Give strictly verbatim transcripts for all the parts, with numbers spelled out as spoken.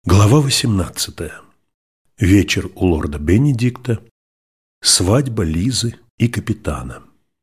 Глава восемнадцатая. Вечер у лорда Бенедикта. Свадьба Лизы и капитана.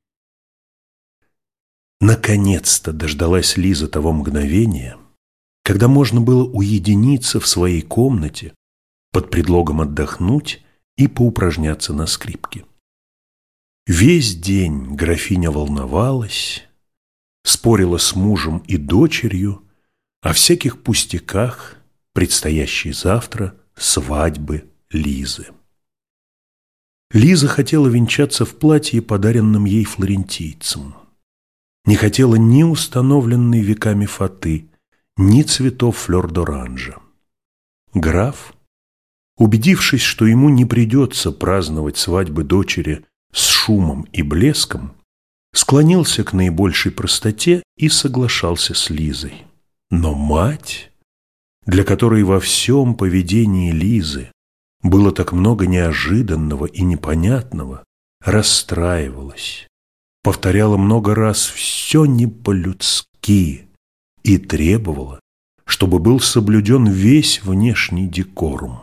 Наконец-то дождалась Лиза того мгновения, когда можно было уединиться в своей комнате под предлогом отдохнуть и поупражняться на скрипке. Весь день графиня волновалась, спорила с мужем и дочерью о всяких пустяках предстоящей завтра свадьбы Лизы. Лиза хотела венчаться в платье, подаренном ей флорентийцем. Не хотела ни установленной веками фаты, ни цветов флёр-д'оранжа. Граф, убедившись, что ему не придется праздновать свадьбы дочери с шумом и блеском, склонился к наибольшей простоте и соглашался с Лизой. Но мать, для которой во всем поведении Лизы было так много неожиданного и непонятного, расстраивалась, повторяла много раз «все не по-людски» и требовала, чтобы был соблюден весь внешний декорум.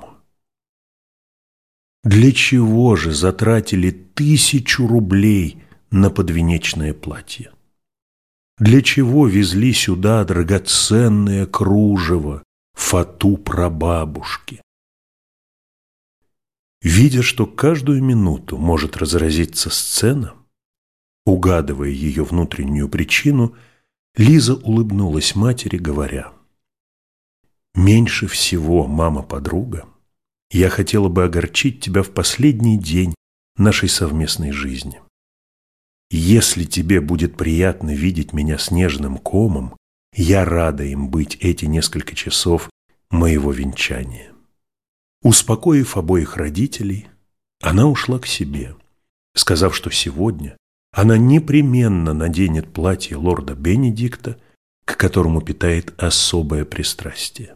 Для чего же затратили тысячу рублей на подвенечное платье? Для чего везли сюда драгоценное кружево, фату прабабушки? Видя, что каждую минуту может разразиться сцена, угадывая ее внутреннюю причину, Лиза улыбнулась матери, говоря: «Меньше всего, мама-подруга, я хотела бы огорчить тебя в последний день нашей совместной жизни. Если тебе будет приятно видеть меня снежным комом, я рада им быть эти несколько часов моего венчания». Успокоив обоих родителей, она ушла к себе, сказав, что сегодня она непременно наденет платье лорда Бенедикта, к которому питает особое пристрастие.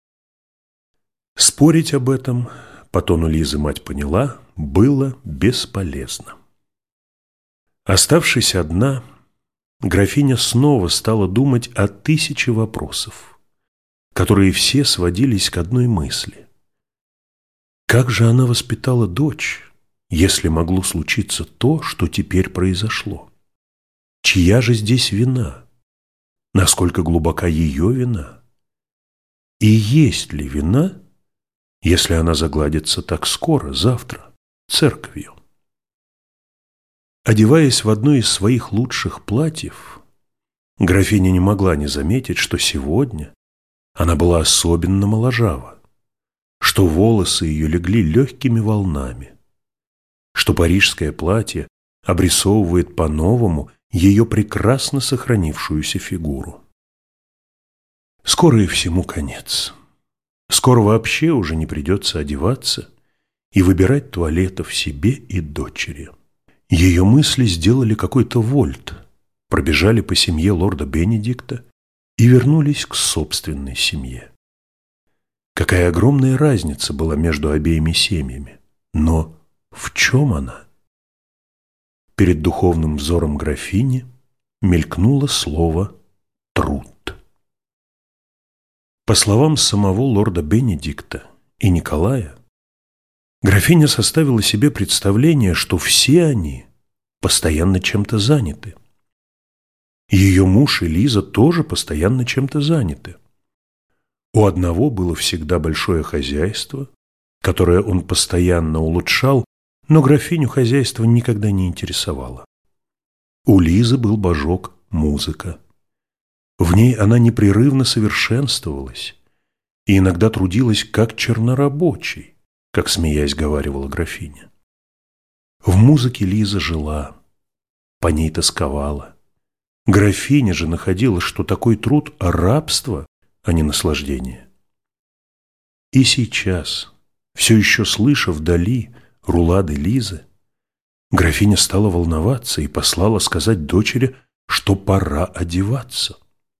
Спорить об этом, по тону Лизы мать поняла, было бесполезно. Оставшись одна, графиня снова стала думать о тысяче вопросов, которые все сводились к одной мысли. Как же она воспитала дочь, если могло случиться то, что теперь произошло? Чья же здесь вина? Насколько глубока ее вина? И есть ли вина, если она загладится так скоро, завтра, церковью? Одеваясь в одно из своих лучших платьев, графиня не могла не заметить, что сегодня она была особенно моложава, что волосы ее легли легкими волнами, что парижское платье обрисовывает по-новому ее прекрасно сохранившуюся фигуру. Скоро и всему конец. Скоро вообще уже не придется одеваться и выбирать туалетов себе и дочери. Ее мысли сделали какой-то вольт, пробежали по семье лорда Бенедикта и вернулись к собственной семье. Какая огромная разница была между обеими семьями. Но в чем она? Перед духовным взором графини мелькнуло слово «труд». По словам самого лорда Бенедикта и Николая, графиня составила себе представление, что все они постоянно чем-то заняты. Ее муж и Лиза тоже постоянно чем-то заняты. У одного было всегда большое хозяйство, которое он постоянно улучшал, но графиню хозяйство никогда не интересовало. У Лизы был божок музыка. В ней она непрерывно совершенствовалась и иногда трудилась как чернорабочий, как, смеясь, говаривала графиня. В музыке Лиза жила, по ней тосковала. Графиня же находила, что такой труд – рабство, а не наслаждение. И сейчас, все еще слыша вдали рулады Лизы, графиня стала волноваться и послала сказать дочери, что пора одеваться.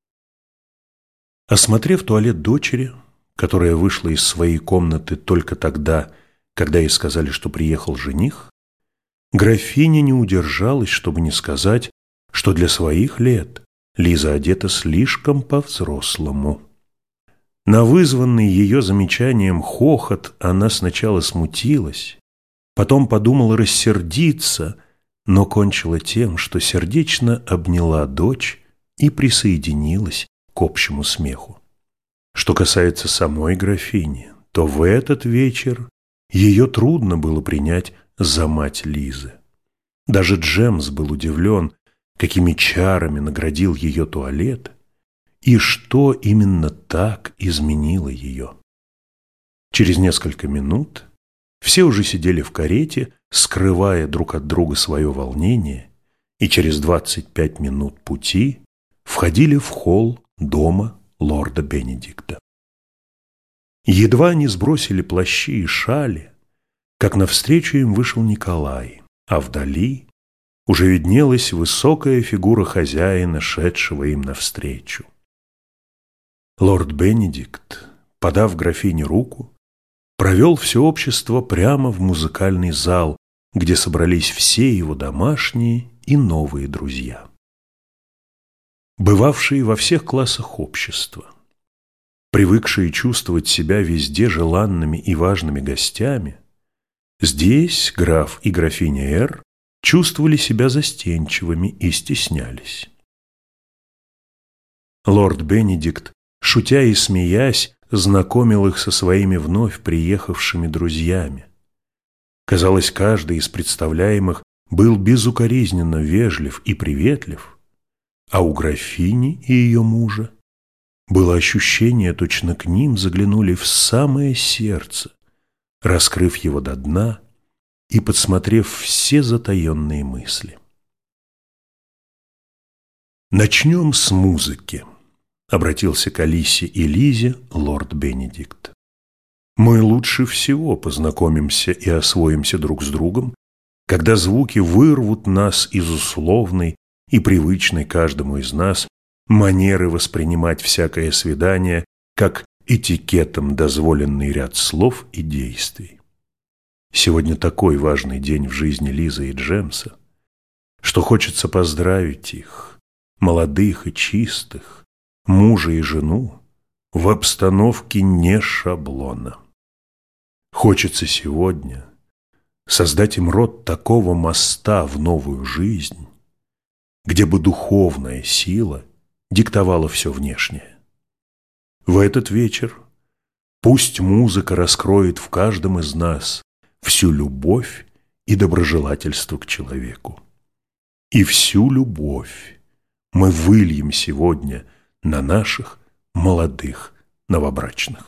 Осмотрев туалет дочери, которая вышла из своей комнаты только тогда, когда ей сказали, что приехал жених, графиня не удержалась, чтобы не сказать, что для своих лет Лиза одета слишком по-взрослому. На вызванный ее замечанием хохот она сначала смутилась, потом подумала рассердиться, но кончила тем, что сердечно обняла дочь и присоединилась к общему смеху. Что касается самой графини, то в этот вечер ее трудно было принять за мать Лизы. Даже Джемс был удивлен, какими чарами наградил ее туалет, и что именно так изменило ее. Через несколько минут все уже сидели в карете, скрывая друг от друга свое волнение, и через двадцать пять минут пути входили в холл дома лорда Бенедикта. Едва они сбросили плащи и шали, как навстречу им вышел Николай, а вдали уже виднелась высокая фигура хозяина, шедшего им навстречу. Лорд Бенедикт, подав графине руку, провел все общество прямо в музыкальный зал, где собрались все его домашние и новые друзья. Бывавшие во всех классах общества, привыкшие чувствовать себя везде желанными и важными гостями, здесь граф и графиня Р чувствовали себя застенчивыми и стеснялись. Лорд Бенедикт, шутя и смеясь, знакомил их со своими вновь приехавшими друзьями. Казалось, каждый из представляемых был безукоризненно вежлив и приветлив, а у графини и ее мужа было ощущение, точно к ним заглянули в самое сердце, раскрыв его до дна и подсмотрев все затаенные мысли. «Начнем с музыки», — обратился к Алисе и Лизе лорд Бенедикт. «Мы лучше всего познакомимся и освоимся друг с другом, когда звуки вырвут нас из условной и привычной каждому из нас манеры воспринимать всякое свидание как этикетом дозволенный ряд слов и действий. Сегодня такой важный день в жизни Лизы и Джемса, что хочется поздравить их, молодых и чистых, мужа и жену, в обстановке не шаблона. Хочется сегодня создать им род такого моста в новую жизнь, где бы духовная сила диктовала все внешнее. В этот вечер пусть музыка раскроет в каждом из нас всю любовь и доброжелательство к человеку. И всю любовь мы выльем сегодня на наших молодых новобрачных.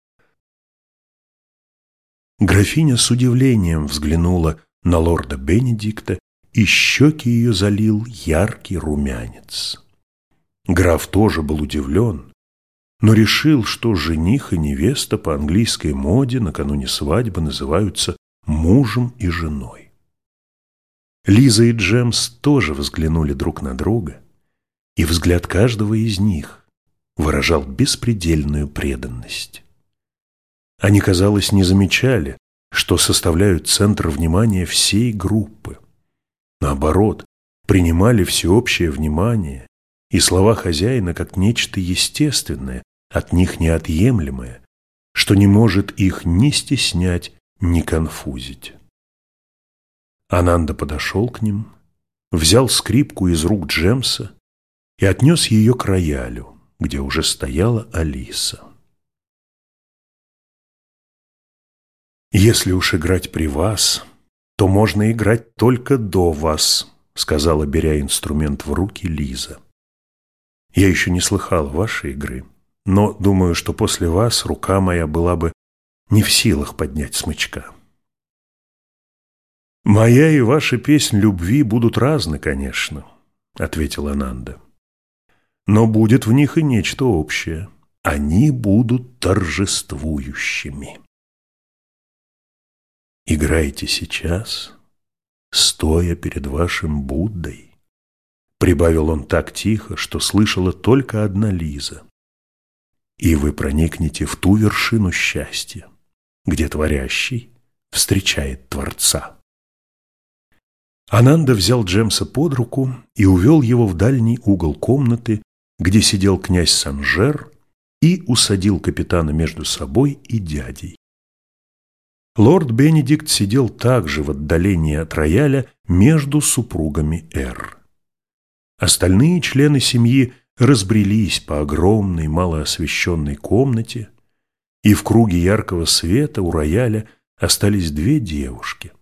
Графиня с удивлением взглянула на лорда Бенедикта, и щеки ее залил яркий румянец. Граф тоже был удивлен, но решил, что жених и невеста по английской моде накануне свадьбы называются мужем и женой. Лиза и Джемс тоже взглянули друг на друга, и взгляд каждого из них выражал беспредельную преданность. Они, казалось, не замечали, что составляют центр внимания всей группы. Наоборот, принимали всеобщее внимание и слова хозяина как нечто естественное, от них неотъемлемое, что не может их ни стеснять, ни конфузить. Ананда подошел к ним, взял скрипку из рук Джемса и отнес ее к роялю, где уже стояла Алиса. «Если уж играть при вас, то можно играть только до вас», — сказала, беря инструмент в руки, Лиза. «Я еще не слыхала вашей игры, но думаю, что после вас рука моя была бы не в силах поднять смычка». «Моя и ваша песнь любви будут разны, конечно», — ответила Ананда. «Но будет в них и нечто общее. Они будут торжествующими. Играйте сейчас, стоя перед вашим Буддой», — прибавил он так тихо, что слышала только одна Лиза. «И вы проникнете в ту вершину счастья, где творящий встречает Творца». Ананда взял Джемса под руку и увел его в дальний угол комнаты, где сидел князь Санжер и усадил капитана между собой и дядей. Лорд Бенедикт сидел также в отдалении от рояля между супругами Р. Остальные члены семьи разбрелись по огромной малоосвещенной комнате, и в круге яркого света у рояля остались две девушки.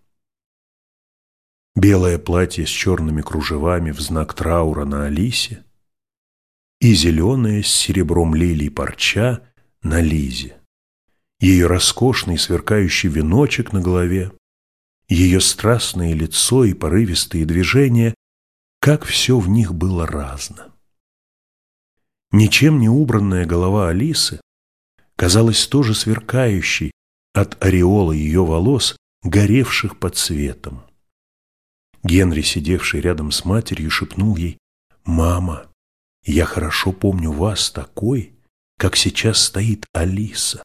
Белое платье с черными кружевами в знак траура на Алисе и зеленое с серебром лилий парча на Лизе. Ее роскошный сверкающий веночек на голове, ее страстное лицо и порывистые движения, как все в них было разно. Ничем не убранная голова Алисы казалась тоже сверкающей от ореола ее волос, горевших под светом. Генри, сидевший рядом с матерью, шепнул ей: «Мама, я хорошо помню вас такой, как сейчас стоит Алиса».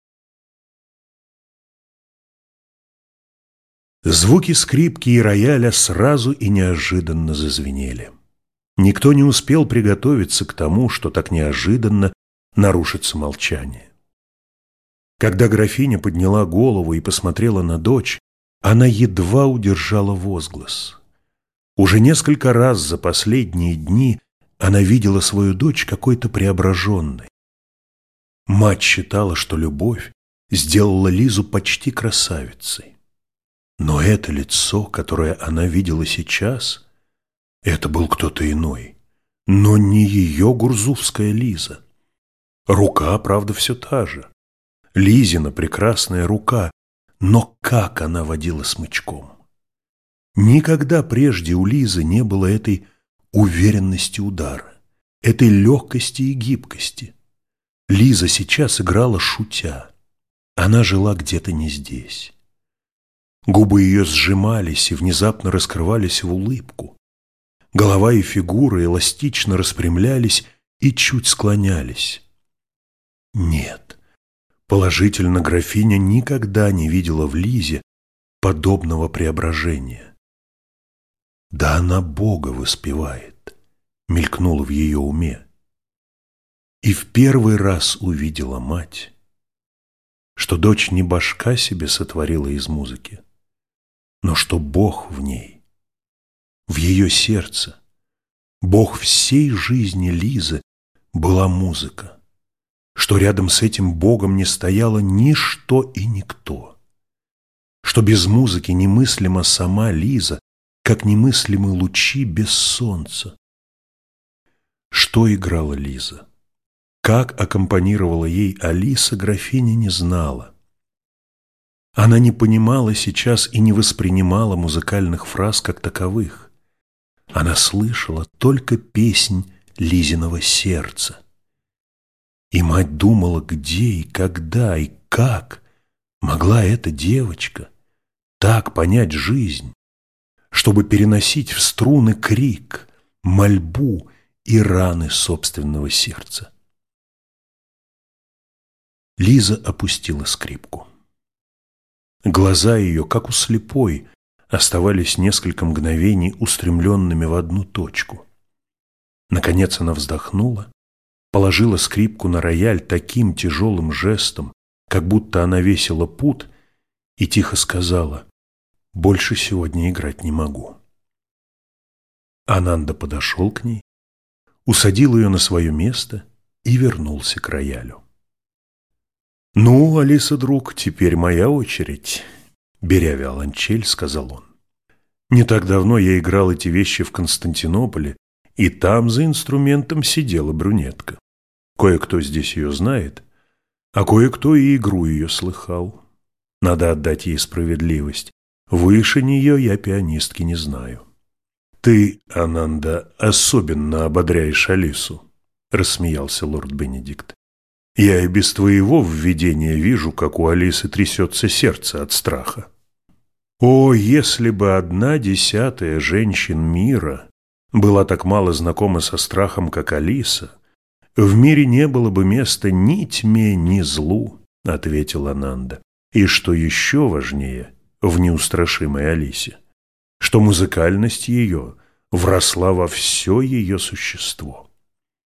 Звуки скрипки и рояля сразу и неожиданно зазвенели. Никто не успел приготовиться к тому, что так неожиданно нарушится молчание. Когда графиня подняла голову и посмотрела на дочь, она едва удержала возглас. Уже несколько раз за последние дни она видела свою дочь какой-то преображенной. Мать считала, что любовь сделала Лизу почти красавицей. Но это лицо, которое она видела сейчас, это был кто-то иной, но не ее гурзуфская Лиза. Рука, правда, все та же. Лизина прекрасная рука, но как она водила смычком! Никогда прежде у Лизы не было этой уверенности удара, этой легкости и гибкости. Лиза сейчас играла шутя. Она жила где-то не здесь. Губы ее сжимались и внезапно раскрывались в улыбку. Голова и фигура эластично распрямлялись и чуть склонялись. Нет, положительно, графиня никогда не видела в Лизе подобного преображения. Да она Бога воспевает, мелькнуло в ее уме. И в первый раз увидела мать, что дочь не башка себе сотворила из музыки, но что Бог в ней, в ее сердце, Бог всей жизни Лизы была музыка, что рядом с этим Богом не стояло ничто и никто, что без музыки немыслима сама Лиза, как немыслимы лучи без солнца. Что играла Лиза? Как аккомпанировала ей Алиса, графиня не знала. Она не понимала сейчас и не воспринимала музыкальных фраз как таковых. Она слышала только песнь Лизиного сердца. И мать думала, где и когда и как могла эта девочка так понять жизнь, чтобы переносить в струны крик, мольбу и раны собственного сердца. Лиза опустила скрипку. Глаза ее, как у слепой, оставались несколько мгновений устремленными в одну точку. Наконец она вздохнула, положила скрипку на рояль таким тяжелым жестом, как будто она весила пуд, и тихо сказала: «Больше сегодня играть не могу». Ананда подошел к ней, усадил ее на свое место и вернулся к роялю. «Ну, Алиса, друг, теперь моя очередь», — беря виолончель, сказал он. «Не так давно я играл эти вещи в Константинополе, и там за инструментом сидела брюнетка. Кое-кто здесь ее знает, а кое-кто и игру ее слыхал. Надо отдать ей справедливость. Выше нее я пианистки не знаю». «Ты, Ананда, особенно ободряешь Алису», — рассмеялся лорд Бенедикт. «Я и без твоего введения вижу, как у Алисы трясется сердце от страха. О, если бы одна десятая женщин мира была так мало знакома со страхом, как Алиса, в мире не было бы места ни тьме, ни злу», — ответил Ананда. «И что еще важнее в неустрашимой Алисе, что музыкальность ее вросла во все ее существо.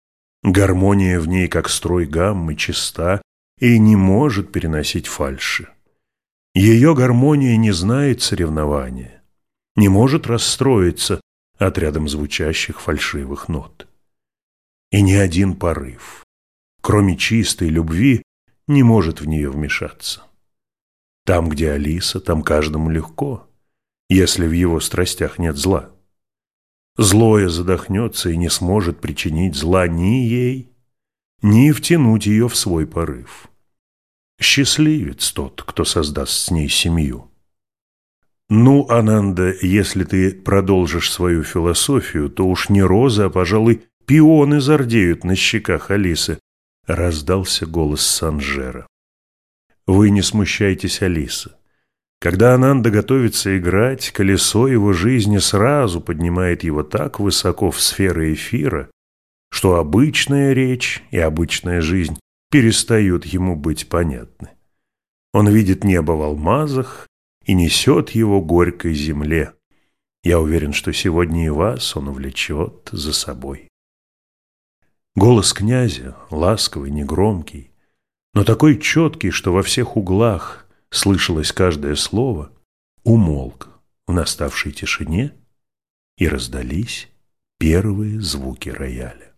Гармония в ней, как строй гаммы, чиста и не может переносить фальши. Ее гармония не знает соревнования, не может расстроиться от рядом звучащих фальшивых нот. И ни один порыв, кроме чистой любви, не может в нее вмешаться. Там, где Алиса, там каждому легко, если в его страстях нет зла. Злое задохнется и не сможет причинить зла ни ей, ни втянуть ее в свой порыв. Счастливец тот, кто создаст с ней семью. Ну, Ананда, если ты продолжишь свою философию, то уж не розы, а, пожалуй, пионы зардеют на щеках Алисы, раздался голос Санжера. Вы не смущайтесь, Алиса. Когда Ананда готовится играть, колесо его жизни сразу поднимает его так высоко в сферы эфира, что обычная речь и обычная жизнь перестают ему быть понятны. Он видит небо в алмазах и несет его горькой земле. Я уверен, что сегодня и вас он увлечет за собой. Голос князя, ласковый, негромкий, но такой четкий, что во всех углах слышалось каждое слово, умолк в наставшей тишине, и раздались первые звуки рояля.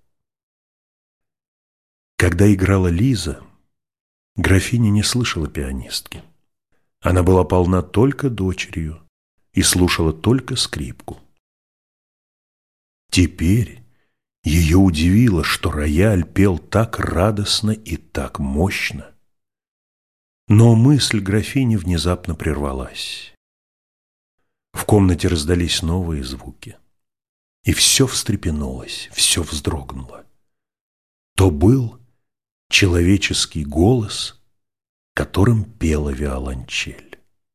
Когда играла Лиза, графиня не слышала пианистки. Она была полна только дочерью и слушала только скрипку. Теперь ее удивило, что рояль пел так радостно и так мощно. Но мысль графини внезапно прервалась. В комнате раздались новые звуки, и все встрепенулось, все вздрогнуло. То был человеческий голос, которым пела виолончель.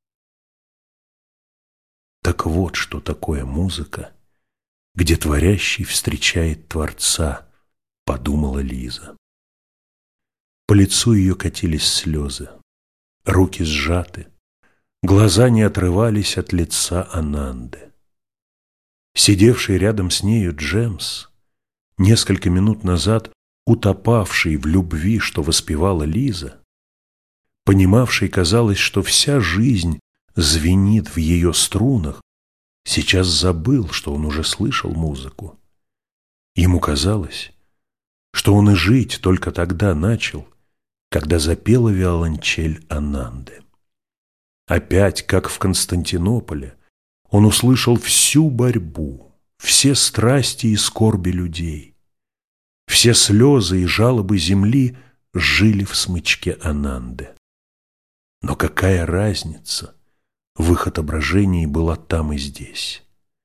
Так вот, что такое музыка, где творящий встречает Творца, подумала Лиза. По лицу ее катились слезы, руки сжаты, глаза не отрывались от лица Ананды. Сидевший рядом с нею Джемс, несколько минут назад утопавший в любви, что воспевала Лиза, понимавший, казалось, что вся жизнь звенит в ее струнах, сейчас забыл, что он уже слышал музыку. Ему казалось, что он и жить только тогда начал, когда запела виолончель Ананды. Опять, как в Константинополе, он услышал всю борьбу, все страсти и скорби людей. Все слезы и жалобы земли жили в смычке Ананды. Но какая разница? В их отображении была там и здесь.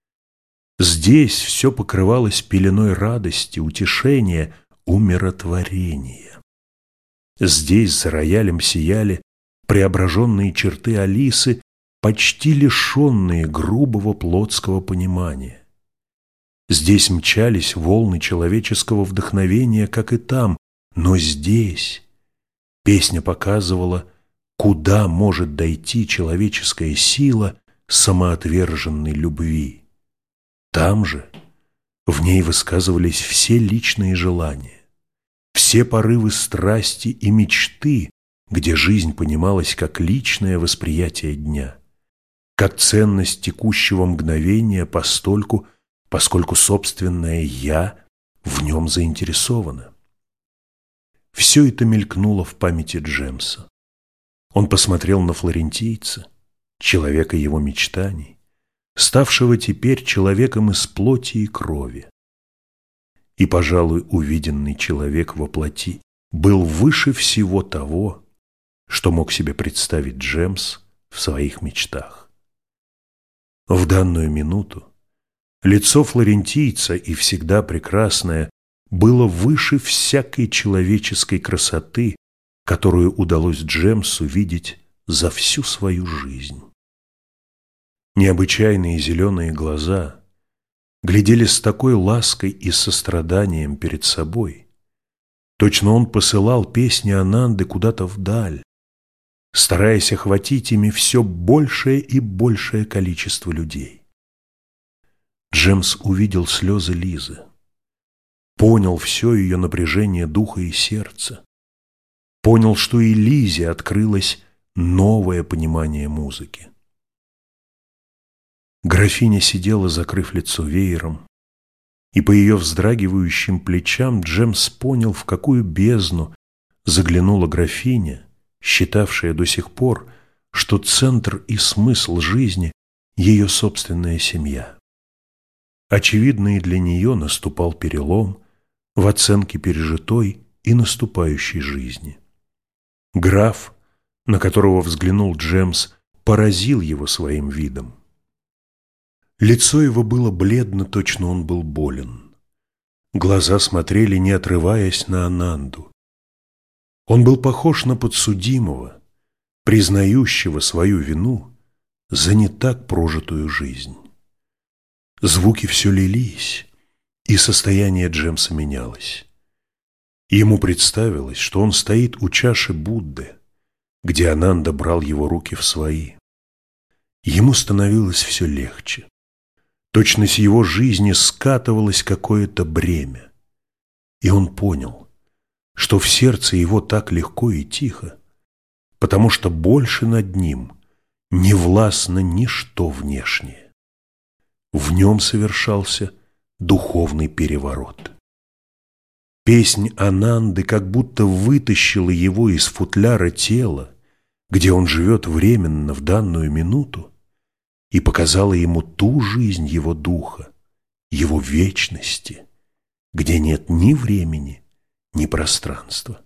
Здесь все покрывалось пеленой радости, утешения, умиротворения. Здесь за роялем сияли преображенные черты Алисы, почти лишенные грубого плотского понимания. Здесь мчались волны человеческого вдохновения, как и там, но здесь песня показывала, куда может дойти человеческая сила самоотверженной любви. Там же в ней высказывались все личные желания, все порывы страсти и мечты, где жизнь понималась как личное восприятие дня, как ценность текущего мгновения постольку, поскольку собственное «я» в нем заинтересовано. Все это мелькнуло в памяти Джемса. Он посмотрел на флорентийца, человека его мечтаний, ставшего теперь человеком из плоти и крови. И, пожалуй, увиденный человек во плоти был выше всего того, что мог себе представить Джемс в своих мечтах. В данную минуту лицо флорентийца, и всегда прекрасное, было выше всякой человеческой красоты, которую удалось Джемсу видеть за всю свою жизнь. Необычайные зеленые глаза глядели с такой лаской и состраданием перед собой. Точно он посылал песни Ананды куда-то вдаль, стараясь охватить ими все большее и большее количество людей. Джемс увидел слезы Лизы. понял все ее напряжение духа и сердца, понял, что и Лизе открылось новое понимание музыки. Графиня сидела, закрыв лицо веером, и по ее вздрагивающим плечам Джемс понял, в какую бездну заглянула графиня, считавшая до сих пор, что центр и смысл жизни – ее собственная семья. Очевидно, и для нее наступал перелом в оценке пережитой и наступающей жизни. Граф, на которого взглянул Джемс, поразил его своим видом. Лицо его было бледно, точно он был болен. Глаза смотрели, не отрываясь, на Ананду. Он был похож на подсудимого, признающего свою вину за не так прожитую жизнь. Звуки все лились, и состояние Джемса менялось. Ему представилось, что он стоит у чаши Будды, где Ананда брал его руки в свои. Ему становилось все легче. Точно с его жизни скатывалось какое-то бремя. И он понял, что в сердце его так легко и тихо, потому что больше над ним не властно ничто внешнее. В нем совершался духовный переворот. Песнь Ананды как будто вытащила его из футляра тела, где он живет временно в данную минуту, и показала ему ту жизнь его духа, его вечности, где нет ни времени, ни пространства.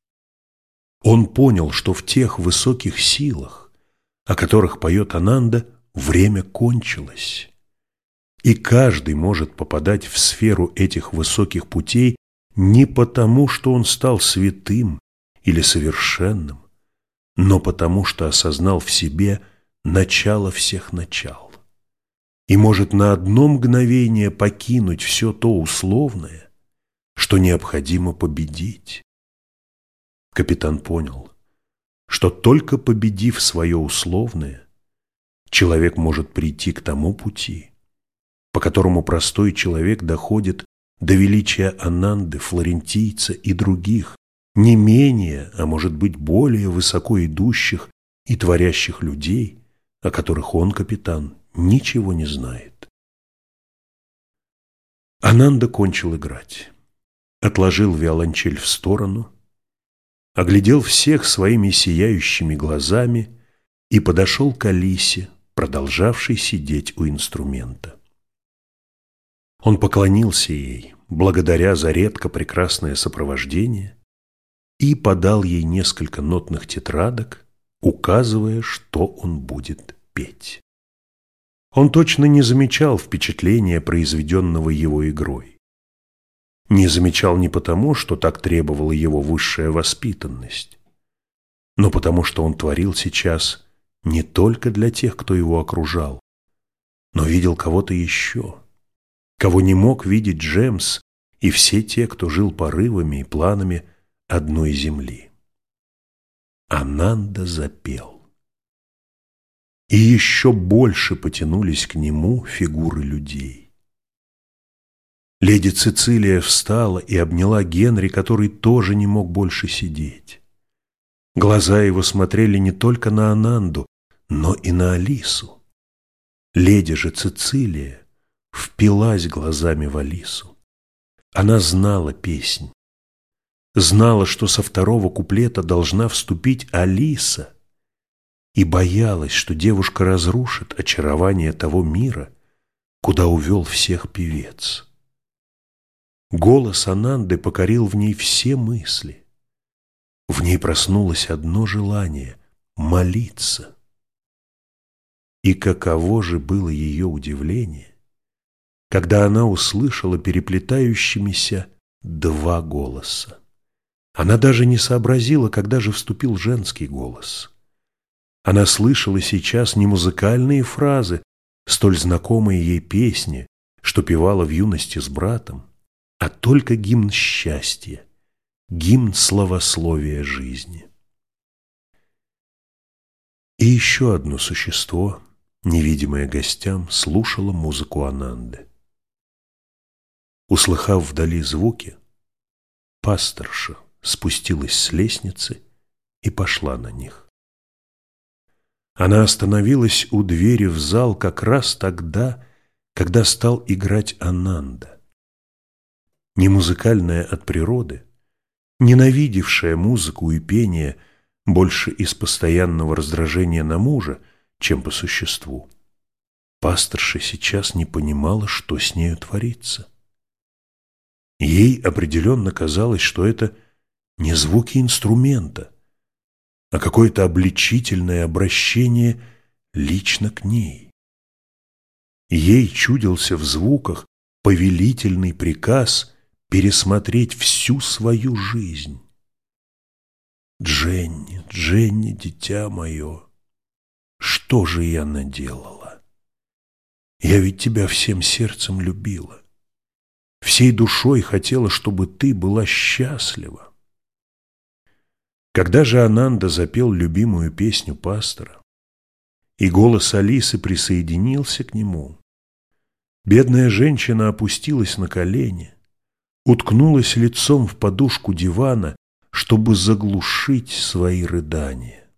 Он понял, что в тех высоких силах, о которых поет Ананда, время кончилось, и каждый может попадать в сферу этих высоких путей не потому, что он стал святым или совершенным, но потому, что осознал в себе начало всех начал и может на одно мгновение покинуть все то условное, что необходимо победить. Капитан понял, что только победив свое условное, человек может прийти к тому пути, по которому простой человек доходит до величия Ананды, флорентийца и других, не менее, а может быть более высоко идущих и творящих людей, о которых он, капитан, ничего не знает. Ананда кончил играть, отложил виолончель в сторону, оглядел всех своими сияющими глазами и подошел к Алисе, продолжавшей сидеть у инструмента. Он поклонился ей, благодаря за редко прекрасное сопровождение, и подал ей несколько нотных тетрадок, указывая, что он будет петь. Он точно не замечал впечатления, произведенного его игрой. Не замечал не потому, что так требовала его высшая воспитанность, но потому, что он творил сейчас не только для тех, кто его окружал, но видел кого-то еще, кого не мог видеть Джемс и все те, кто жил порывами и планами одной земли. Ананда запел. И еще больше потянулись к нему фигуры людей. Леди Цицилия встала и обняла Генри, который тоже не мог больше сидеть. Глаза его смотрели не только на Ананду, но и на Алису. Леди же Цицилия впилась глазами в Алису. Она знала песнь, знала, что со второго куплета должна вступить Алиса, и боялась, что девушка разрушит очарование того мира, куда увел всех певец. Голос Ананды покорил в ней все мысли. В ней проснулось одно желание — молиться. И каково же было ее удивление, когда она услышала переплетающимися два голоса. Она даже не сообразила, когда же вступил женский голос. Она слышала сейчас не музыкальные фразы, столь знакомые ей песни, что певала в юности с братом, а только гимн счастья, гимн славословия жизни. И еще одно существо, невидимое гостям, слушало музыку Ананды. Услыхав вдали звуки, пасторша спустилась с лестницы и пошла на них. Она остановилась у двери в зал как раз тогда, когда стал играть Ананда. Не музыкальная от природы, ненавидевшая музыку и пение больше из постоянного раздражения на мужа, чем по существу, пасторша сейчас не понимала, что с нею творится. Ей определенно казалось, что это не звуки инструмента, а какое-то обличительное обращение лично к ней. Ей чудился в звуках повелительный приказ пересмотреть всю свою жизнь. «Дженни, Дженни, дитя мое, что же я наделала? Я ведь тебя всем сердцем любила, всей душой хотела, чтобы ты была счастлива». Когда же Ананда запел любимую песню пастора, и голос Алисы присоединился к нему, бедная женщина опустилась на колени, уткнулась лицом в подушку дивана, чтобы заглушить свои рыдания.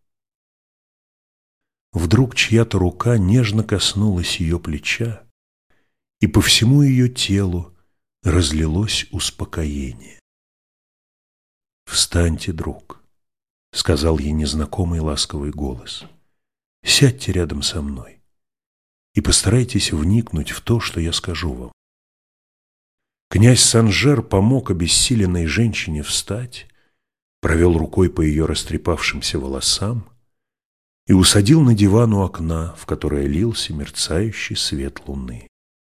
Вдруг чья-то рука нежно коснулась ее плеча, и по всему ее телу разлилось успокоение. «Встаньте, друг», — сказал ей незнакомый ласковый голос. «Сядьте рядом со мной и постарайтесь вникнуть в то, что я скажу вам». Князь Санжер помог обессиленной женщине встать, провел рукой по ее растрепавшимся волосам и усадил на диван у окна, в которое лился мерцающий свет луны.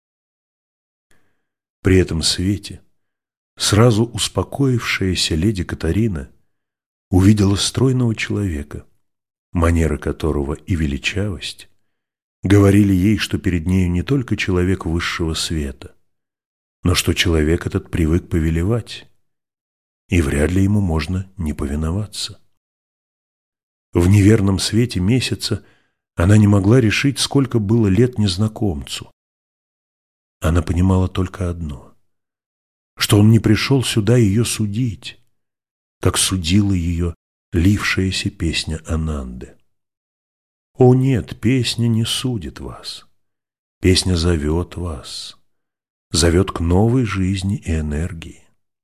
При этом свете сразу успокоившаяся леди Катарина увидела стройного человека, манеры которого и величавость говорили ей, что перед нею не только человек высшего света, но что человек этот привык повелевать, и вряд ли ему можно не повиноваться. В неверном свете месяца она не могла решить, сколько было лет незнакомцу. Она понимала только одно, что он не пришел сюда ее судить, как судила ее лившаяся песня Ананды. О нет, песня не судит вас, песня зовет вас, зовет к новой жизни и энергии.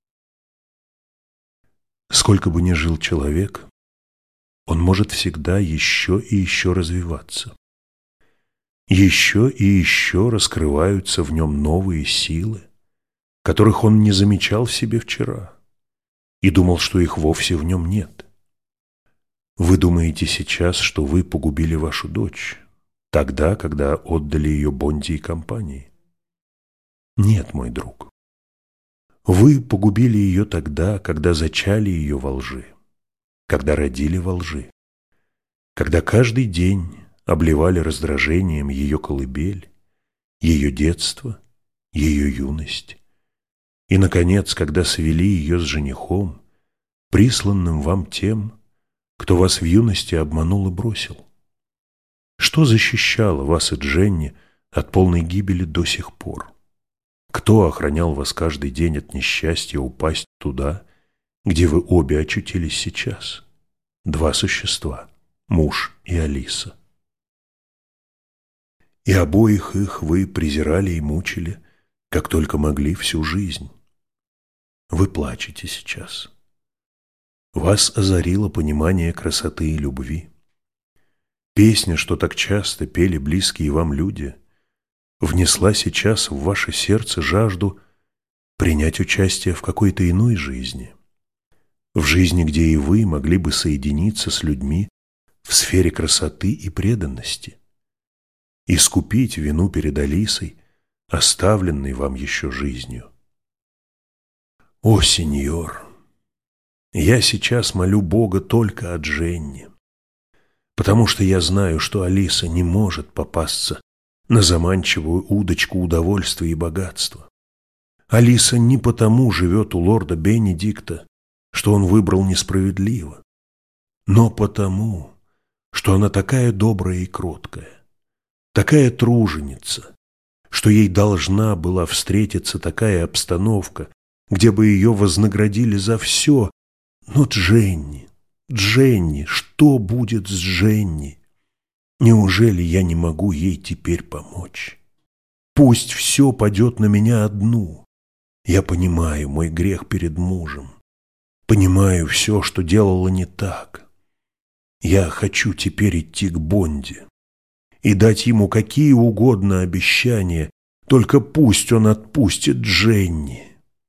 Сколько бы ни жил человек, он может всегда еще и еще развиваться. Еще и еще раскрываются в нем новые силы, которых он не замечал в себе вчера и думал, что их вовсе в нем нет. Вы думаете сейчас, что вы погубили вашу дочь, тогда, когда отдали ее Бонди и компании? Нет, мой друг. Вы погубили ее тогда, когда зачали ее во лжи, когда родили во лжи, когда каждый день обливали раздражением ее колыбель, ее детство, ее юность, и, наконец, когда свели ее с женихом, присланным вам тем, кто вас в юности обманул и бросил. Что защищало вас и Дженни от полной гибели до сих пор? Кто охранял вас каждый день от несчастья упасть туда, где вы обе очутились сейчас? Два существа – муж и Алиса. И обоих их вы презирали и мучили, как только могли, всю жизнь. Вы плачете сейчас. Вас озарило понимание красоты и любви. Песня, что так часто пели близкие вам люди, внесла сейчас в ваше сердце жажду принять участие в какой-то иной жизни, в жизни, где и вы могли бы соединиться с людьми в сфере красоты и преданности, искупить вину перед Алисой, оставленной вам еще жизнью. О, сеньор, я сейчас молю Бога только о Дженни, потому что я знаю, что Алиса не может попасться на заманчивую удочку удовольствия и богатства. Алиса не потому живет у лорда Бенедикта, что он выбрал несправедливо, но потому, что она такая добрая и кроткая, такая труженица, что ей должна была встретиться такая обстановка, где бы ее вознаградили за все. Но Дженни, Дженни, что будет с Дженни? Неужели я не могу ей теперь помочь? Пусть все падет на меня одну. Я понимаю мой грех перед мужем. Понимаю все, что делала не так. Я хочу теперь идти к Бонди и дать ему какие угодно обещания, только пусть он отпустит Дженни.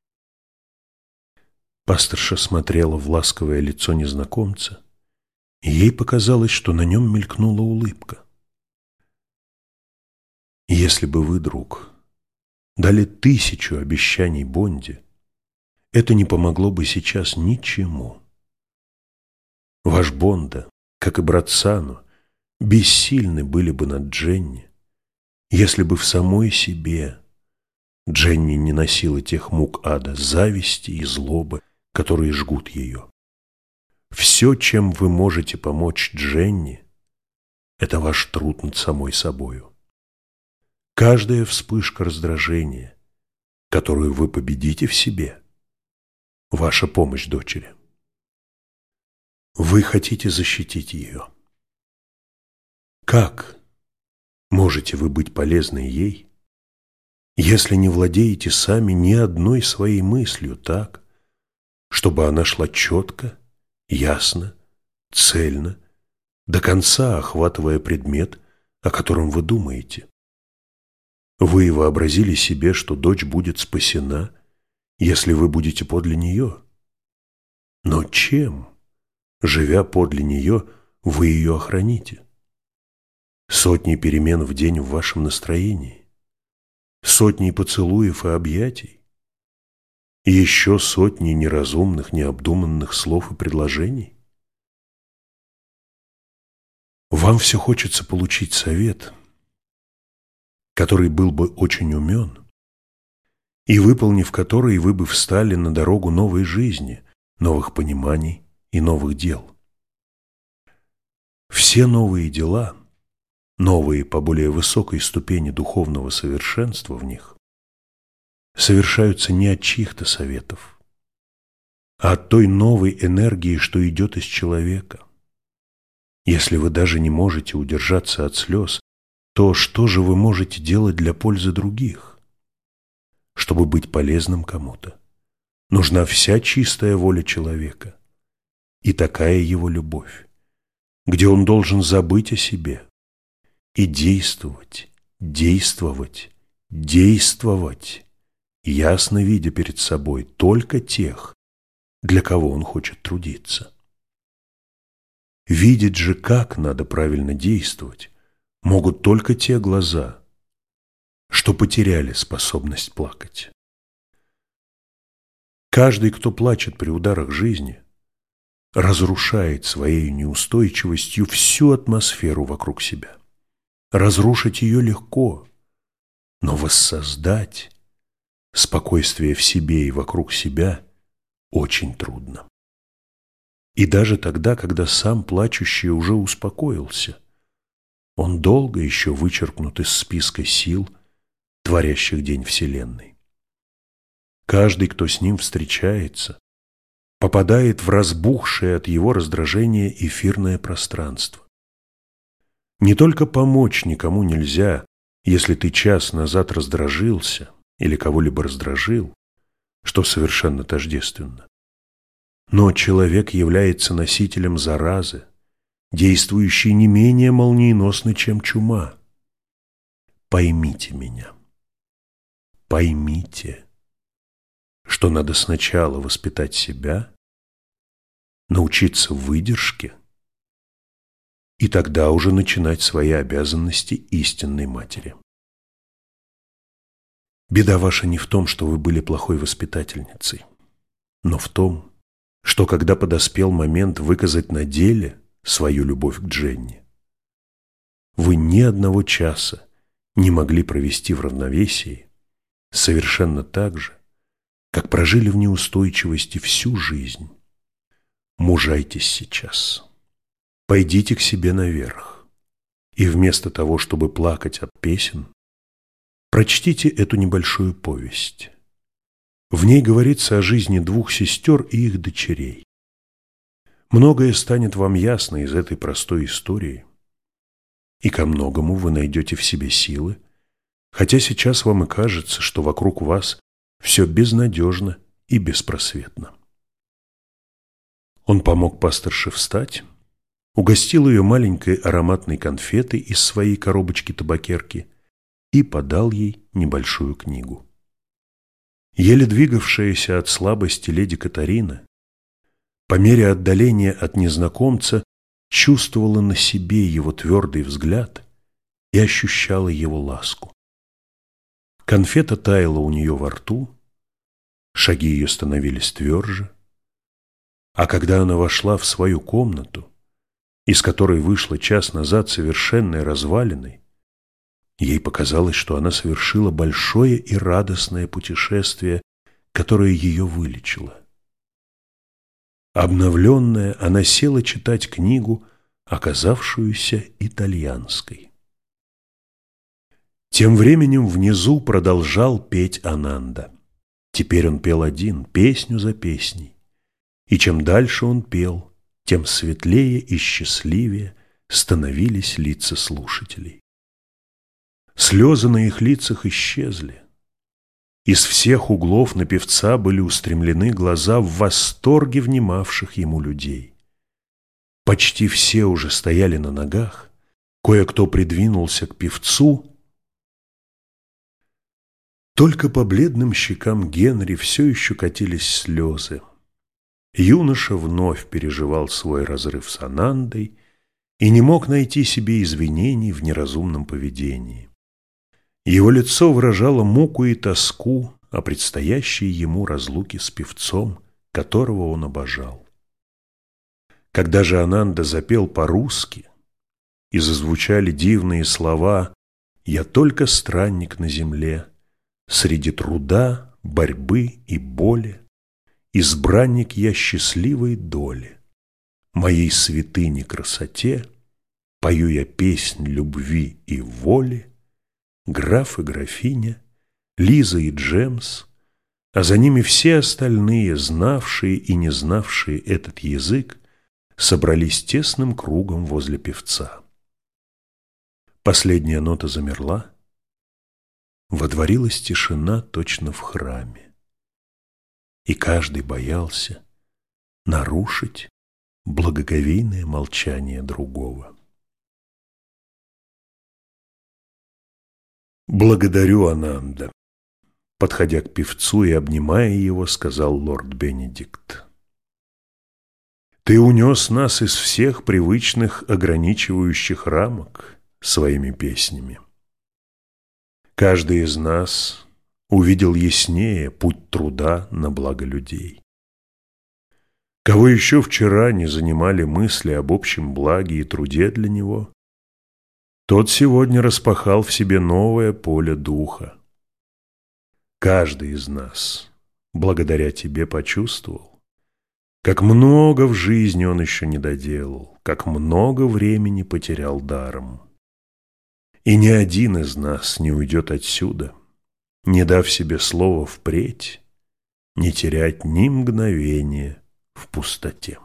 Пасторша смотрела в ласковое лицо незнакомца, и ей показалось, что на нем мелькнула улыбка. Если бы вы, друг, дали тысячу обещаний Бонди, это не помогло бы сейчас ничему. Ваш Бонда, как и брат Сану, бессильны были бы над Дженни, если бы в самой себе Дженни не носила тех мук ада, зависти и злобы, которые жгут ее. Все, чем вы можете помочь Дженни, это ваш труд над самой собою. Каждая вспышка раздражения, которую вы победите в себе, ваша помощь дочери. Вы хотите защитить ее. Как можете вы быть полезны ей, если не владеете сами ни одной своей мыслью так, чтобы она шла четко, ясно, цельно, до конца охватывая предмет, о котором вы думаете? Вы вообразили себе, что дочь будет спасена, если вы будете подле нее. Но чем, живя подле нее, вы ее охраните? Сотни перемен в день в вашем настроении, сотни поцелуев и объятий, и еще сотни неразумных, необдуманных слов и предложений? Вам все хочется получить совет, который был бы очень умен, и выполнив который, вы бы встали на дорогу новой жизни, новых пониманий и новых дел. Все новые дела, новые по более высокой ступени духовного совершенства в них, совершаются не от чьих-то советов, а от той новой энергии, что идет из человека. Если вы даже не можете удержаться от слез, то что же вы можете делать для пользы других? Чтобы быть полезным кому-то, нужна вся чистая воля человека и такая его любовь, где он должен забыть о себе и действовать, действовать, действовать, ясно видя перед собой только тех, для кого он хочет трудиться. Видеть же, как надо правильно действовать, могут только те глаза, что потеряли способность плакать. Каждый, кто плачет при ударах жизни, разрушает своей неустойчивостью всю атмосферу вокруг себя. Разрушить ее легко, но воссоздать спокойствие в себе и вокруг себя очень трудно. И даже тогда, когда сам плачущий уже успокоился, он долго еще вычеркнут из списка сил, творящих день Вселенной. Каждый, кто с ним встречается, попадает в разбухшее от его раздражения эфирное пространство. Не только помочь никому нельзя, если ты час назад раздражился или кого-либо раздражил, что совершенно тождественно, но человек является носителем заразы, действующей не менее молниеносно, чем чума. Поймите меня. Поймите, что надо сначала воспитать себя, научиться выдержке, и тогда уже начинать свои обязанности истинной матери. Беда ваша не в том, что вы были плохой воспитательницей, но в том, что когда подоспел момент выказать на деле свою любовь к Дженни, вы ни одного часа не могли провести в равновесии совершенно так же, как прожили в неустойчивости всю жизнь. Мужайтесь сейчас. Пойдите к себе наверх, и вместо того, чтобы плакать от песен, Прочтите эту небольшую повесть. В ней говорится о жизни двух сестер и их дочерей. Многое станет вам ясно из этой простой истории, и ко многому вы найдете в себе силы, хотя сейчас вам и кажется, что вокруг вас все безнадежно и беспросветно. Он помог пасторше встать, угостил ее маленькой ароматной конфетой из своей коробочки-табакерки и подал ей небольшую книгу. Еле двигавшаяся от слабости леди Катарина, по мере отдаления от незнакомца, чувствовала на себе его твердый взгляд и ощущала его ласку. Конфета таяла у нее во рту, шаги ее становились тверже, а когда она вошла в свою комнату, из которой вышла час назад совершенной развалиной, ей показалось, что она совершила большое и радостное путешествие, которое ее вылечило. Обновленная, она села читать книгу, оказавшуюся итальянской. Тем временем внизу продолжал петь Ананда. Теперь он пел один, песню за песней. И чем дальше он пел, тем светлее и счастливее становились лица слушателей. Слезы на их лицах исчезли. Из всех углов на певца были устремлены глаза в восторге внимавших ему людей. Почти все уже стояли на ногах, кое-кто придвинулся к певцу. Только по бледным щекам Генри все еще катились слезы. Юноша вновь переживал свой разрыв с Анандой и не мог найти себе извинений в неразумном поведении. Его лицо выражало муку и тоску о предстоящей ему разлуке с певцом, которого он обожал. Когда же Ананда запел по-русски и зазвучали дивные слова «Я только странник на земле, среди труда, борьбы и боли, избранник я счастливой доли, моей святыне красоте, пою я песнь любви и воли», граф и графиня, Лиза и Джемс, а за ними все остальные, знавшие и не знавшие этот язык, собрались тесным кругом возле певца. Последняя нота замерла, водворилась тишина точно в храме, и каждый боялся нарушить благоговейное молчание другого. «Благодарю, Ананда», — подходя к певцу и обнимая его, сказал лорд Бенедикт. «Ты унес нас из всех привычных ограничивающих рамок своими песнями. Каждый из нас увидел яснее путь труда на благо людей. Кого еще вчера не занимали мысли об общем благе и труде для него, тот сегодня распахал в себе новое поле духа. Каждый из нас, благодаря тебе, почувствовал, как много в жизни он еще не доделал, как много времени потерял даром. И ни один из нас не уйдет отсюда, не дав себе слова впредь, не терять ни мгновения в пустоте.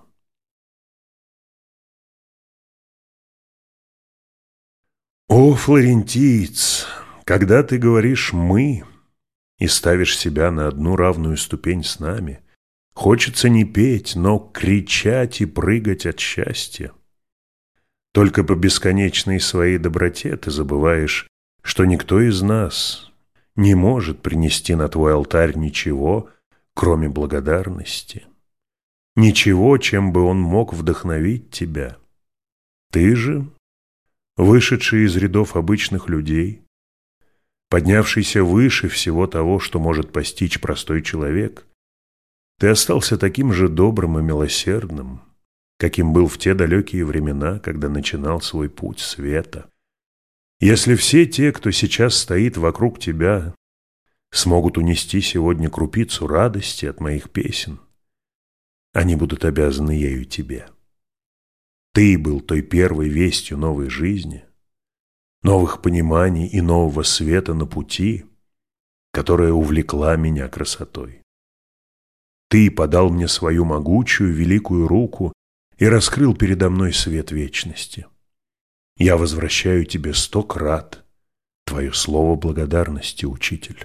О, флорентиец, когда ты говоришь «мы» и ставишь себя на одну равную ступень с нами, хочется не петь, но кричать и прыгать от счастья. Только по бесконечной своей доброте ты забываешь, что никто из нас не может принести на твой алтарь ничего, кроме благодарности. Ничего, чем бы он мог вдохновить тебя. Ты же, вышедший из рядов обычных людей, поднявшийся выше всего того, что может постичь простой человек, ты остался таким же добрым и милосердным, каким был в те далекие времена, когда начинал свой путь света. Если все те, кто сейчас стоит вокруг тебя, смогут унести сегодня крупицу радости от моих песен, они будут обязаны ею тебе. Ты был той первой вестью новой жизни, новых пониманий и нового света на пути, которая увлекла меня красотой. Ты подал мне свою могучую, великую руку и раскрыл передо мной свет вечности. Я возвращаю тебе сто крат твое слово благодарности, учитель.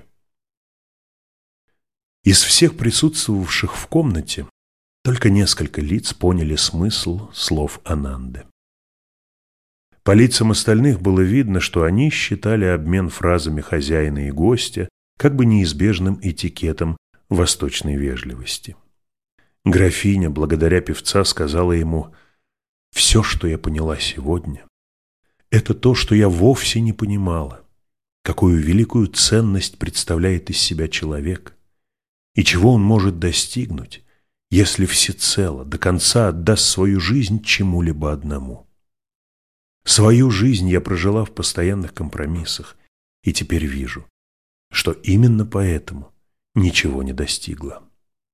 Из всех присутствовавших в комнате только несколько лиц поняли смысл слов Ананды. По лицам остальных было видно, что они считали обмен фразами хозяина и гостя как бы неизбежным этикетом восточной вежливости. Графиня, благодаря певца, сказала ему: «Все, что я поняла сегодня, это то, что я вовсе не понимала, какую великую ценность представляет из себя человек и чего он может достигнуть, если всецело, до конца отдаст свою жизнь чему-либо одному. Свою жизнь я прожила в постоянных компромиссах, и теперь вижу, что именно поэтому ничего не достигла».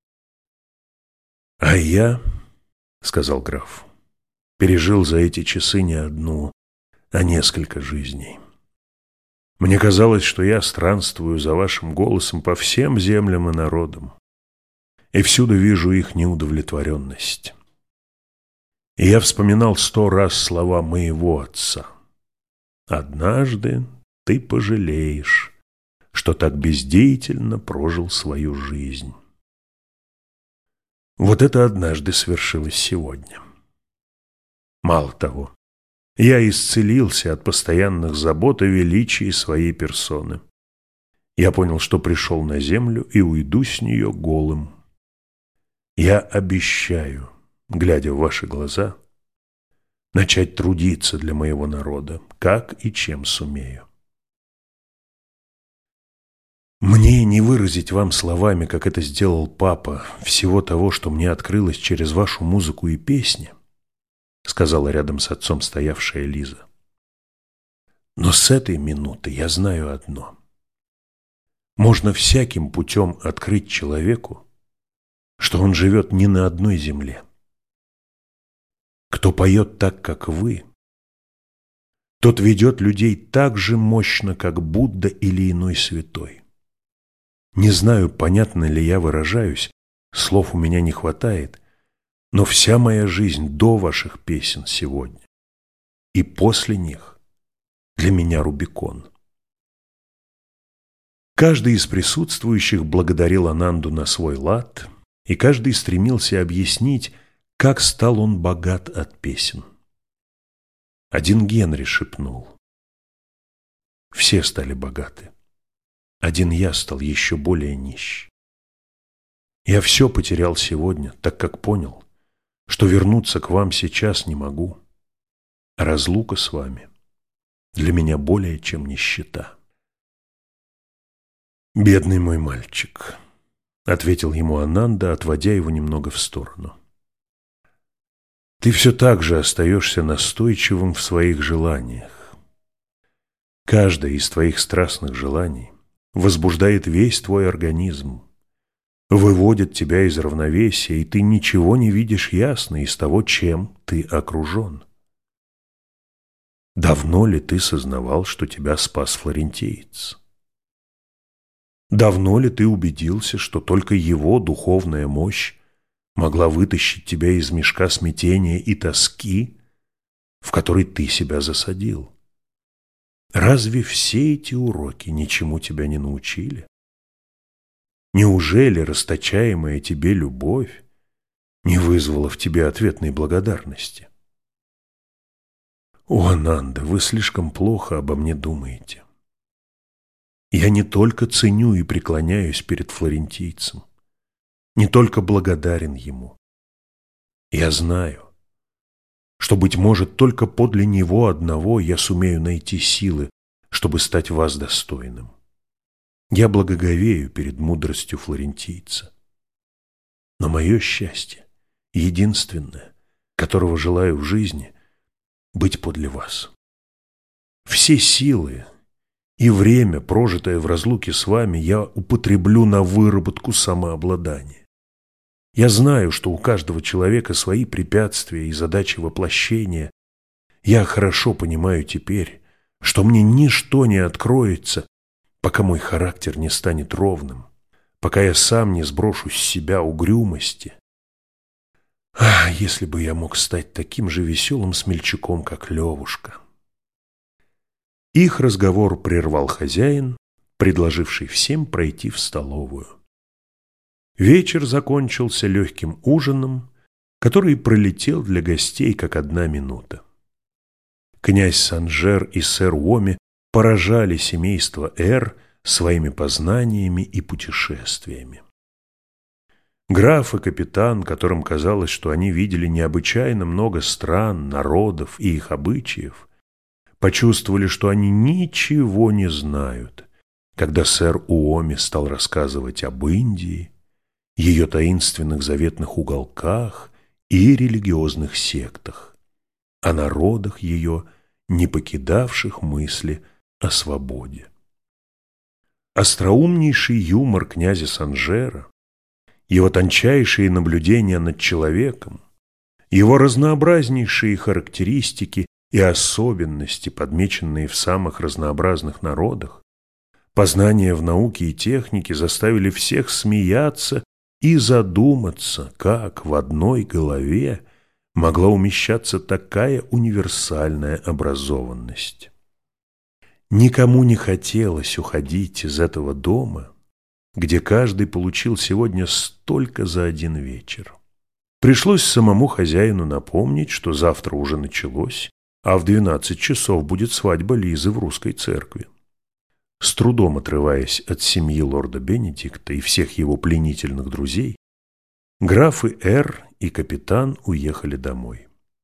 «А я, — сказал граф, — пережил за эти часы не одну, а несколько жизней. Мне казалось, что я странствую за вашим голосом по всем землям и народам, и всюду вижу их неудовлетворенность. И я вспоминал сто раз слова моего отца: «Однажды ты пожалеешь, что так бездеятельно прожил свою жизнь». Вот это однажды свершилось сегодня. Мало того, я исцелился от постоянных забот о величии своей персоны. Я понял, что пришел на землю и уйду с нее голым. Я обещаю, глядя в ваши глаза, начать трудиться для моего народа, как и чем сумею. Мне не выразить вам словами, как это сделал папа, всего того, что мне открылось через вашу музыку и песни, сказала рядом с отцом стоявшая Лиза. Но с этой минуты я знаю одно. Можно всяким путем открыть человеку, что он живет не на одной земле. Кто поет так, как вы, тот ведет людей так же мощно, как Будда или иной святой. Не знаю, понятно ли я выражаюсь, слов у меня не хватает, но вся моя жизнь до ваших песен сегодня и после них для меня Рубикон. Каждый из присутствующих благодарил Ананду на свой лад, и каждый стремился объяснить, как стал он богат от песен. Один Генри шепнул: «Все стали богаты. Один я стал еще более нищ. Я все потерял сегодня, так как понял, что вернуться к вам сейчас не могу, а разлука с вами для меня более чем нищета». «Бедный мой мальчик», — ответил ему Ананда, отводя его немного в сторону. «Ты все так же остаешься настойчивым в своих желаниях. Каждое из твоих страстных желаний возбуждает весь твой организм, выводит тебя из равновесия, и ты ничего не видишь ясно из того, чем ты окружен. Давно ли ты сознавал, что тебя спас флорентиец? Давно ли ты убедился, что только его духовная мощь могла вытащить тебя из мешка смятения и тоски, в который ты себя засадил? Разве все эти уроки ничему тебя не научили? Неужели расточаемая тебе любовь не вызвала в тебе ответной благодарности? О, Ананда, вы слишком плохо обо мне думаете. Я не только ценю и преклоняюсь перед флорентийцем, не только благодарен ему. Я знаю, что, быть может, только подле него одного я сумею найти силы, чтобы стать вас достойным. Я благоговею перед мудростью флорентийца. Но мое счастье, единственное, которого желаю в жизни, быть подле вас. Все силы и время, прожитое в разлуке с вами, я употреблю на выработку самообладания. Я знаю, что у каждого человека свои препятствия и задачи воплощения. Я хорошо понимаю теперь, что мне ничто не откроется, пока мой характер не станет ровным, пока я сам не сброшу с себя угрюмости. Ах, если бы я мог стать таким же веселым смельчаком, как Левушка. Их разговор прервал хозяин, предложивший всем пройти в столовую. Вечер закончился легким ужином, который пролетел для гостей как одна минута. Князь Санжер и сэр Уоми поражали семейство Эр своими познаниями и путешествиями. Граф и капитан, которым казалось, что они видели необычайно много стран, народов и их обычаев, почувствовали, что они ничего не знают, когда сэр Уоми стал рассказывать об Индии, ее таинственных заветных уголках и религиозных сектах, о народах ее, не покидавших мысли о свободе. Остроумнейший юмор князя Санжера, его тончайшие наблюдения над человеком, его разнообразнейшие характеристики и особенности, подмеченные в самых разнообразных народах, познания в науке и технике заставили всех смеяться и задуматься, как в одной голове могла умещаться такая универсальная образованность. Никому не хотелось уходить из этого дома, где каждый получил сегодня столько за один вечер. Пришлось самому хозяину напомнить, что завтра уже началось, а в двенадцать часов будет свадьба Лизы в русской церкви. С трудом отрываясь от семьи лорда Бенедикта и всех его пленительных друзей, графы Эр и капитан уехали домой.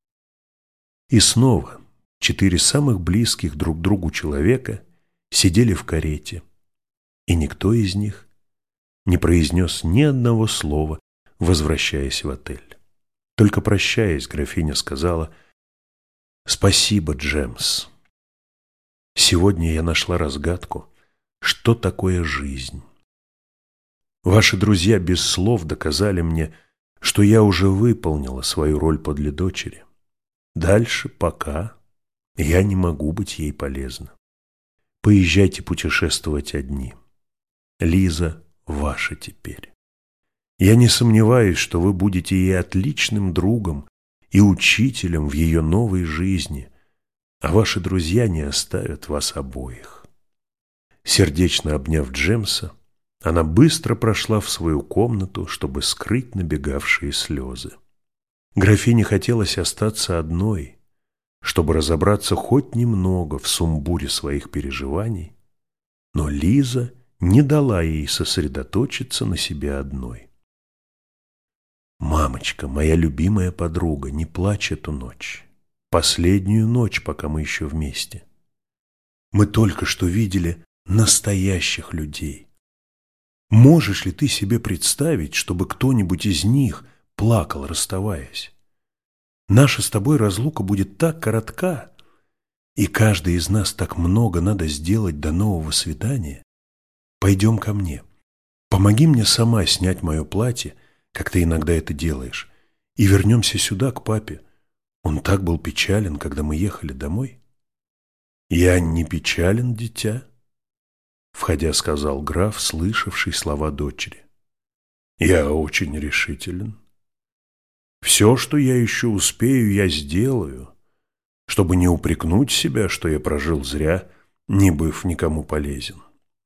И снова четыре самых близких друг другу человека сидели в карете, и никто из них не произнес ни одного слова, возвращаясь в отель. Только прощаясь, графиня сказала: «Спасибо, Джемс. Сегодня я нашла разгадку, что такое жизнь. Ваши друзья без слов доказали мне, что я уже выполнила свою роль подле дочери. Дальше пока я не могу быть ей полезна. Поезжайте путешествовать одни. Лиза ваша теперь. Я не сомневаюсь, что вы будете ей отличным другом и учителем в ее новой жизни, а ваши друзья не оставят вас обоих». Сердечно обняв Джемса, она быстро прошла в свою комнату, чтобы скрыть набегавшие слезы. Графине хотелось остаться одной, чтобы разобраться хоть немного в сумбуре своих переживаний, но Лиза не дала ей сосредоточиться на себе одной. «Мамочка, моя любимая подруга, не плачь эту ночь, последнюю ночь, пока мы еще вместе. Мы только что видели настоящих людей. Можешь ли ты себе представить, чтобы кто-нибудь из них плакал, расставаясь? Наша с тобой разлука будет так коротка, и каждый из нас так много надо сделать до нового свидания. Пойдем ко мне. Помоги мне сама снять мое платье, как ты иногда это делаешь, и вернемся сюда, к папе. Он так был печален, когда мы ехали домой». «Я не печален, дитя», — входя сказал граф, слышавший слова дочери. «Я очень решителен. Все, что я еще успею, я сделаю, чтобы не упрекнуть себя, что я прожил зря, не быв никому полезен.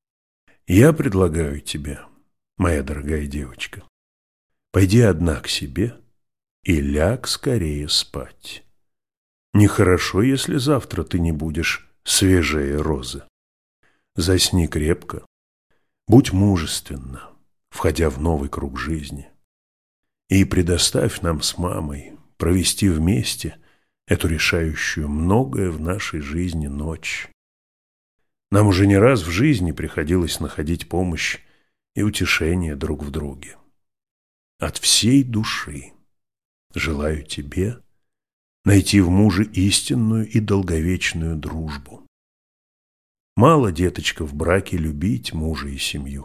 Я предлагаю тебе, моя дорогая девочка, пойди одна к себе и ляг скорее спать. Нехорошо, если завтра ты не будешь свежее розы. Засни крепко, будь мужественна, входя в новый круг жизни, и предоставь нам с мамой провести вместе эту решающую многое в нашей жизни ночь. Нам уже не раз в жизни приходилось находить помощь и утешение друг в друге. От всей души желаю тебе найти в муже истинную и долговечную дружбу. Мало, деточка, в браке любить мужа и семью.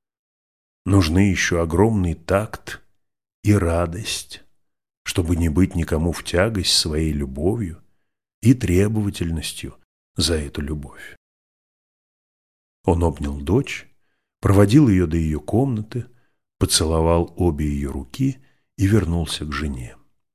Нужны еще огромный такт и радость, чтобы не быть никому в тягость своей любовью и требовательностью за эту любовь. Он обнял дочь, проводил ее до ее комнаты, поцеловал обе ее руки и вернулся к жене.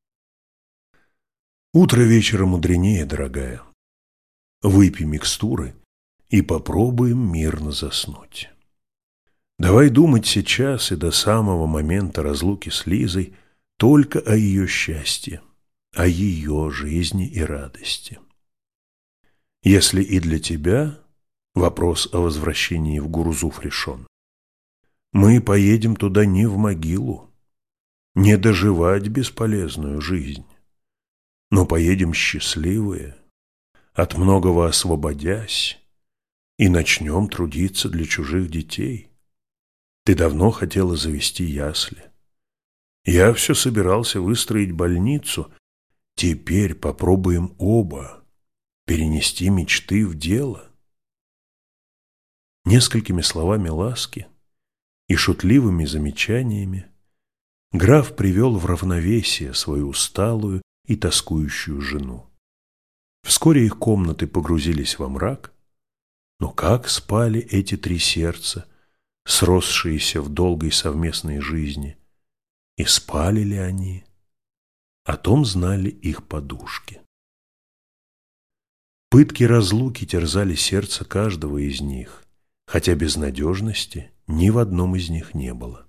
«Утро вечера мудренее, дорогая. Выпей микстуры и попробуем мирно заснуть. Давай думать сейчас и до самого момента разлуки с Лизой только о ее счастье, о ее жизни и радости. Если и для тебя вопрос о возвращении в Гурзуф решен, мы поедем туда не в могилу, не доживать бесполезную жизнь, но поедем счастливые, от многого освободясь, и начнем трудиться для чужих детей. Ты давно хотела завести ясли. Я все собирался выстроить больницу. Теперь попробуем оба перенести мечты в дело». Несколькими словами ласки и шутливыми замечаниями граф привел в равновесие свою усталую и тоскующую жену. Вскоре их комнаты погрузились во мрак, но как спали эти три сердца, сросшиеся в долгой совместной жизни, и спали ли они, о том знали их подушки. Пытки разлуки терзали сердце каждого из них, хотя безнадежности ни в одном из них не было.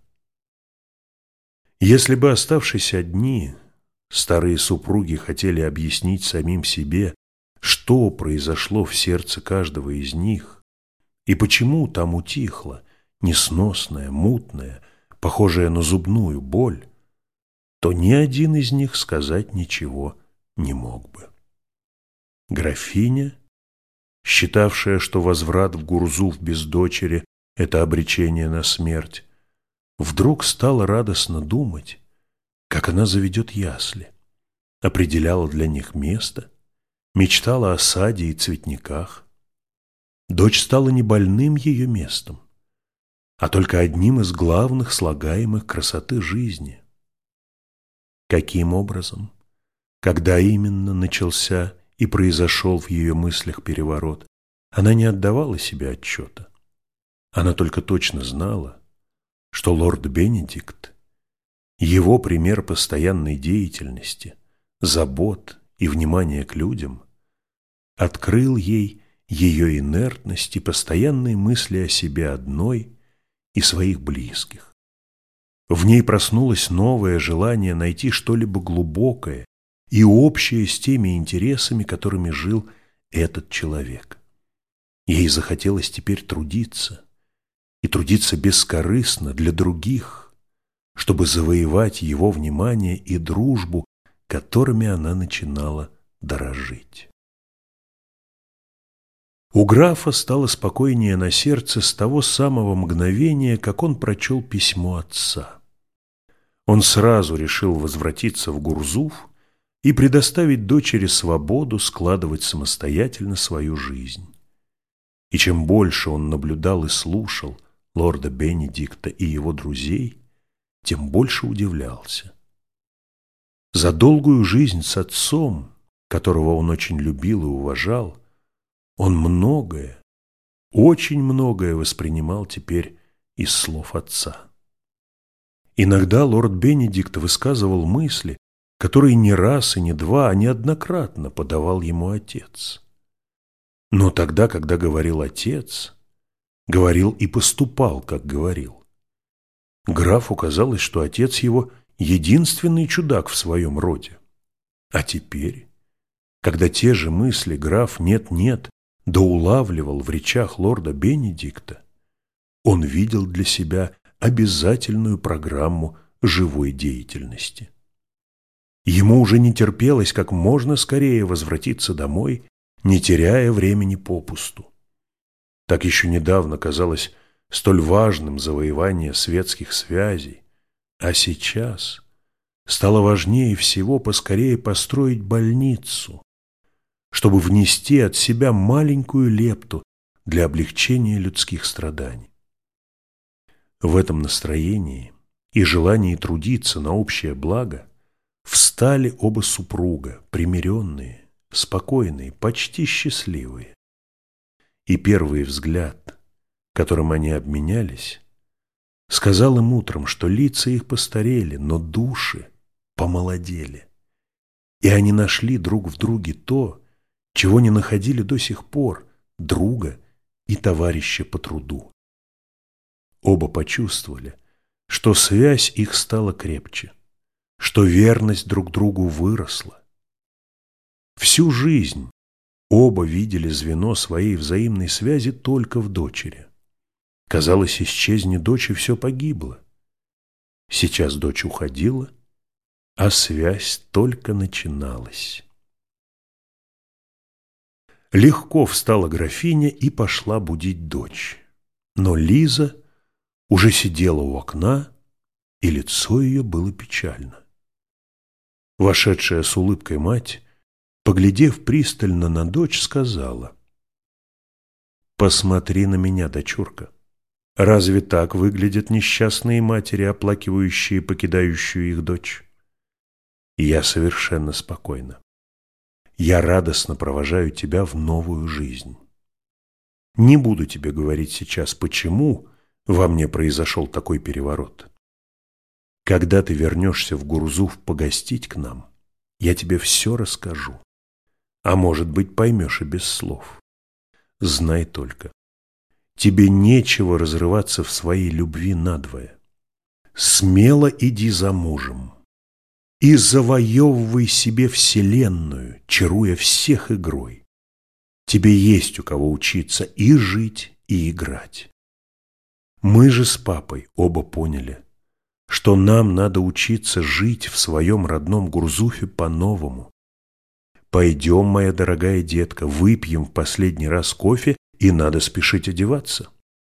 Если бы, оставшись одни, старые супруги хотели объяснить самим себе, что произошло в сердце каждого из них и почему там утихла несносная, мутная, похожая на зубную боль, то ни один из них сказать ничего не мог бы. Графиня, считавшая, что возврат в Гурзуф без дочери – это обречение на смерть, вдруг стала радостно думать, как она заведет ясли, определяла для них место, мечтала о саде и цветниках. Дочь стала не больным ее местом, а только одним из главных слагаемых красоты жизни. Каким образом, когда именно начался и произошел в ее мыслях переворот, она не отдавала себе отчета. Она только точно знала, что лорд Бенедикт, его пример постоянной деятельности, забот и внимания к людям, открыл ей ее инертность и постоянные мысли о себе одной и своих близких. В ней проснулось новое желание найти что-либо глубокое и общее с теми интересами, которыми жил этот человек. Ей захотелось теперь трудиться, и трудиться бескорыстно для других, чтобы завоевать его внимание и дружбу, которыми она начинала дорожить. У графа стало спокойнее на сердце с того самого мгновения, как он прочел письмо отца. Он сразу решил возвратиться в Гурзуф и предоставить дочери свободу складывать самостоятельно свою жизнь. И чем больше он наблюдал и слушал лорда Бенедикта и его друзей, тем больше удивлялся. За долгую жизнь с отцом, которого он очень любил и уважал, он многое, очень многое воспринимал теперь из слов отца. Иногда лорд Бенедикт высказывал мысли, которые не раз и не два, а неоднократно подавал ему отец. Но тогда, когда говорил отец, говорил и поступал, как говорил. Графу казалось, что отец его единственный чудак в своем роде. А теперь, когда те же мысли граф нет-нет да улавливал в речах лорда Бенедикта, он видел для себя обязательную программу живой деятельности. Ему уже не терпелось как можно скорее возвратиться домой, не теряя времени попусту. Так еще недавно казалось столь важным завоевание светских связей, а сейчас стало важнее всего поскорее построить больницу, чтобы внести от себя маленькую лепту для облегчения людских страданий. В этом настроении и желании трудиться на общее благо встали оба супруга, примиренные, спокойные, почти счастливые. и первый взгляд, которым они обменялись, сказал им утром, что лица их постарели, но души помолодели, и они нашли друг в друге то, чего не находили до сих пор, друга и товарища по труду. Оба почувствовали, что связь их стала крепче, что верность друг другу выросла. Всю жизнь оба видели звено своей взаимной связи только в дочери. Казалось, исчезни дочь, и все погибло. Сейчас дочь уходила, а связь только начиналась. Легко встала графиня и пошла будить дочь. Но Лиза уже сидела у окна, и лицо ее было печально. Вошедшая с улыбкой мать, поглядев пристально на дочь, сказала: «Посмотри на меня, дочурка. Разве так выглядят несчастные матери, оплакивающие покидающую их дочь? Я совершенно спокойна. Я радостно провожаю тебя в новую жизнь. Не буду тебе говорить сейчас, почему во мне произошел такой переворот. Когда ты вернешься в Гурзуф погостить к нам, я тебе все расскажу. А может быть, поймешь и без слов. Знай только, тебе нечего разрываться в своей любви надвое. Смело иди за мужем и завоевывай себе вселенную, чаруя всех игрой. Тебе есть у кого учиться и жить, и играть. Мы же с папой оба поняли, что нам надо учиться жить в своем родном Гурзуфе по-новому. Пойдем, моя дорогая детка, выпьем в последний раз кофе, и надо спешить одеваться».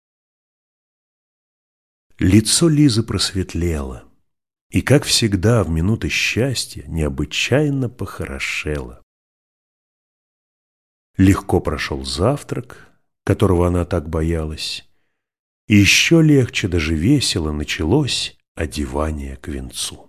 Лицо Лизы просветлело, и, как всегда, в минуты счастья необычайно похорошело. Легко прошел завтрак, которого она так боялась, и еще легче, даже весело началось одевание к венцу.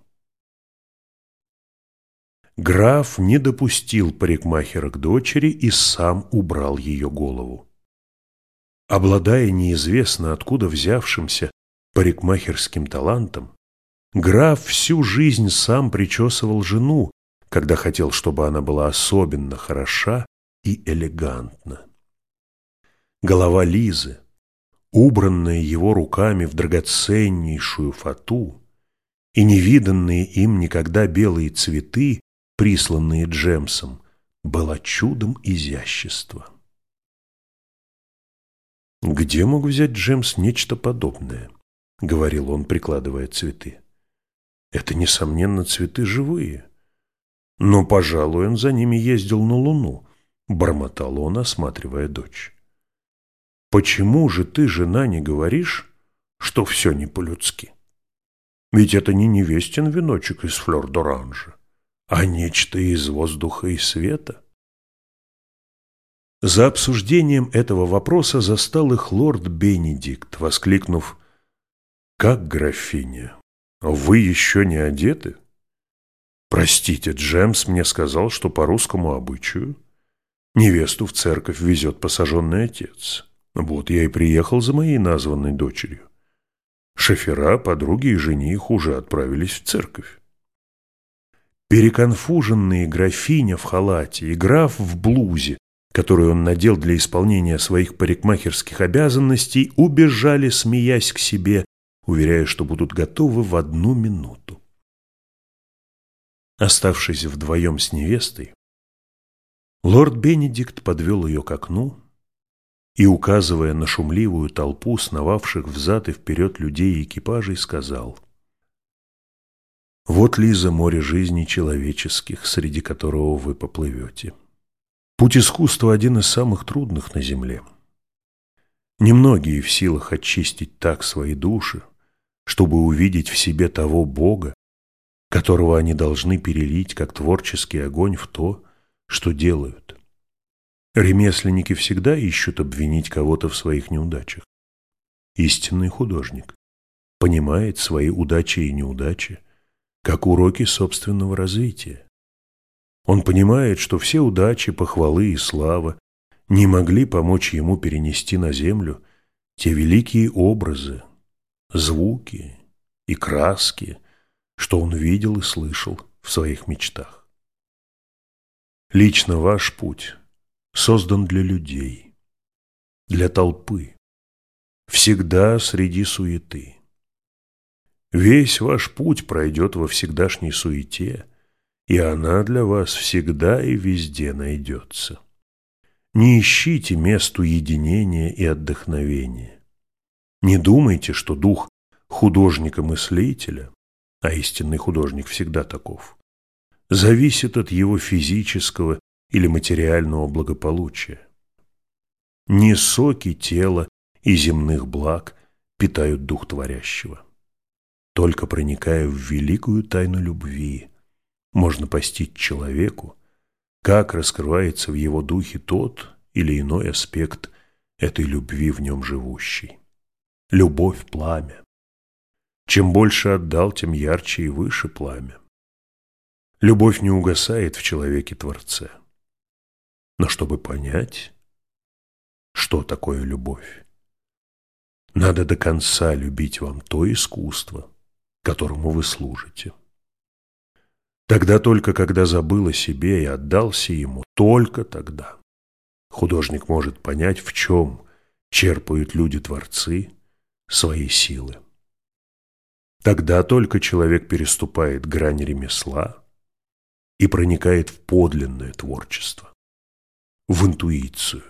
Граф не допустил парикмахера к дочери и сам убрал ее голову. Обладая неизвестно откуда взявшимся парикмахерским талантом, граф всю жизнь сам причесывал жену, когда хотел, чтобы она была особенно хороша и элегантна. Голова Лизы, убранная его руками в драгоценнейшую фату, и невиданные им никогда белые цветы, присланные Джемсом, была чудом изящества. «Где мог взять Джемс нечто подобное?» — говорил он, прикладывая цветы. «Это, несомненно, цветы живые. Но, пожалуй, он за ними ездил на Луну», — бормотал он, осматривая дочь. «Почему же ты, жена, не говоришь, что все не по-людски? Ведь это не невестин веночек из флёр-д'оранжа, а нечто из воздуха и света». За обсуждением этого вопроса застал их лорд Бенедикт, воскликнув: «Как, графиня, вы еще не одеты? Простите, Джемс мне сказал, что по русскому обычаю невесту в церковь везет посаженный отец. Вот я и приехал за моей названной дочерью. Шофера, подруги и жених уже отправились в церковь». Переконфуженные графиня в халате и граф в блузе, которую он надел для исполнения своих парикмахерских обязанностей, убежали, смеясь, к себе, уверяя, что будут готовы в одну минуту. Оставшись вдвоем с невестой, лорд Бенедикт подвел ее к окну и, указывая на шумливую толпу сновавших взад и вперед людей и экипажей, сказал: «Вот, Лиза, море жизни человеческих, среди которого вы поплывете. Путь искусства один из самых трудных на земле. Немногие в силах очистить так свои души, чтобы увидеть в себе того Бога, которого они должны перелить, как творческий огонь, в то, что делают. Ремесленники всегда ищут обвинить кого-то в своих неудачах. Истинный художник понимает свои удачи и неудачи как уроки собственного развития. Он понимает, что все удачи, похвалы и слава не могли помочь ему перенести на землю те великие образы, звуки и краски, что он видел и слышал в своих мечтах. Лично ваш путь создан для людей, для толпы, всегда среди суеты. Весь ваш путь пройдет во всегдашней суете, и она для вас всегда и везде найдется. Не ищите мест уединения и отдохновения. Не думайте, что дух художника-мыслителя, а истинный художник всегда таков, зависит от его физического или материального благополучия. Не соки тела и земных благ питают дух творящего. Только проникая в великую тайну любви, можно постичь человеку, как раскрывается в его духе тот или иной аспект этой любви в нем живущей. Любовь – пламя. Чем больше отдал, тем ярче и выше пламя. Любовь не угасает в человеке-творце. Но чтобы понять, что такое любовь, надо до конца любить вам то искусство, которому вы служите. Тогда только, когда забыл о себе и отдался ему, только тогда художник может понять, в чем черпают люди-творцы свои силы. Тогда только человек переступает грань ремесла и проникает в подлинное творчество, в интуицию.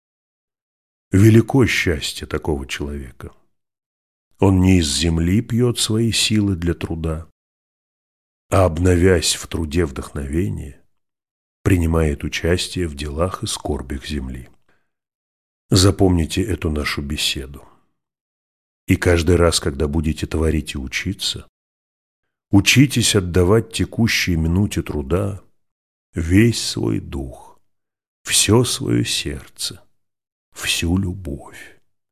Велико счастье такого человека. Он не из земли пьет свои силы для труда, а, обновясь в труде вдохновения, принимает участие в делах и скорбях земли. Запомните эту нашу беседу. И каждый раз, когда будете творить и учиться, учитесь отдавать текущей минуте труда весь свой дух, все свое сердце, всю любовь.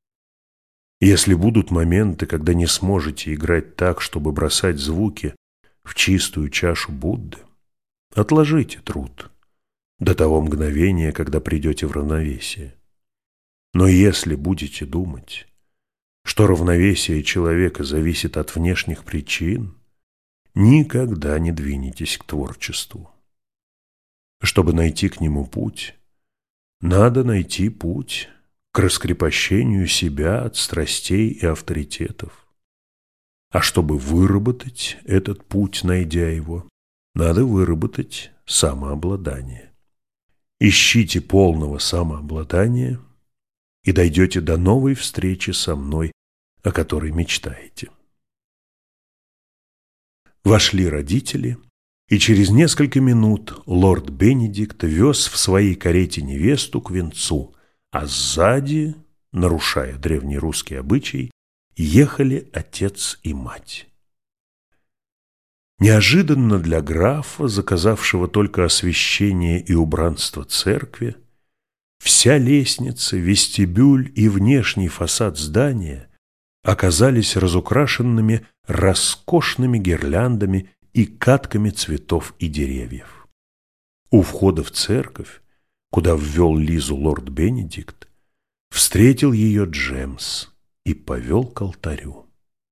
Если будут моменты, когда не сможете играть так, чтобы бросать звуки в чистую чашу Будды, отложите труд до того мгновения, когда придете в равновесие. Но если будете думать, что равновесие человека зависит от внешних причин, никогда не двинетесь к творчеству. Чтобы найти к нему путь, надо найти путь к раскрепощению себя от страстей и авторитетов. А чтобы выработать этот путь, найдя его, надо выработать самообладание. Ищите полного самообладания и дойдете до новой встречи со мной, о которой мечтаете. Вошли родители, и через несколько минут лорд Бенедикт вез в своей карете невесту к венцу, а сзади, нарушая древний русский обычай, ехали отец и мать. Неожиданно для графа, заказавшего только освещение и убранство церкви, вся лестница, вестибюль и внешний фасад здания оказались разукрашенными роскошными гирляндами и катками цветов и деревьев. У входа в церковь, куда ввел Лизу лорд Бенедикт, встретил ее Джемс и повел к алтарю.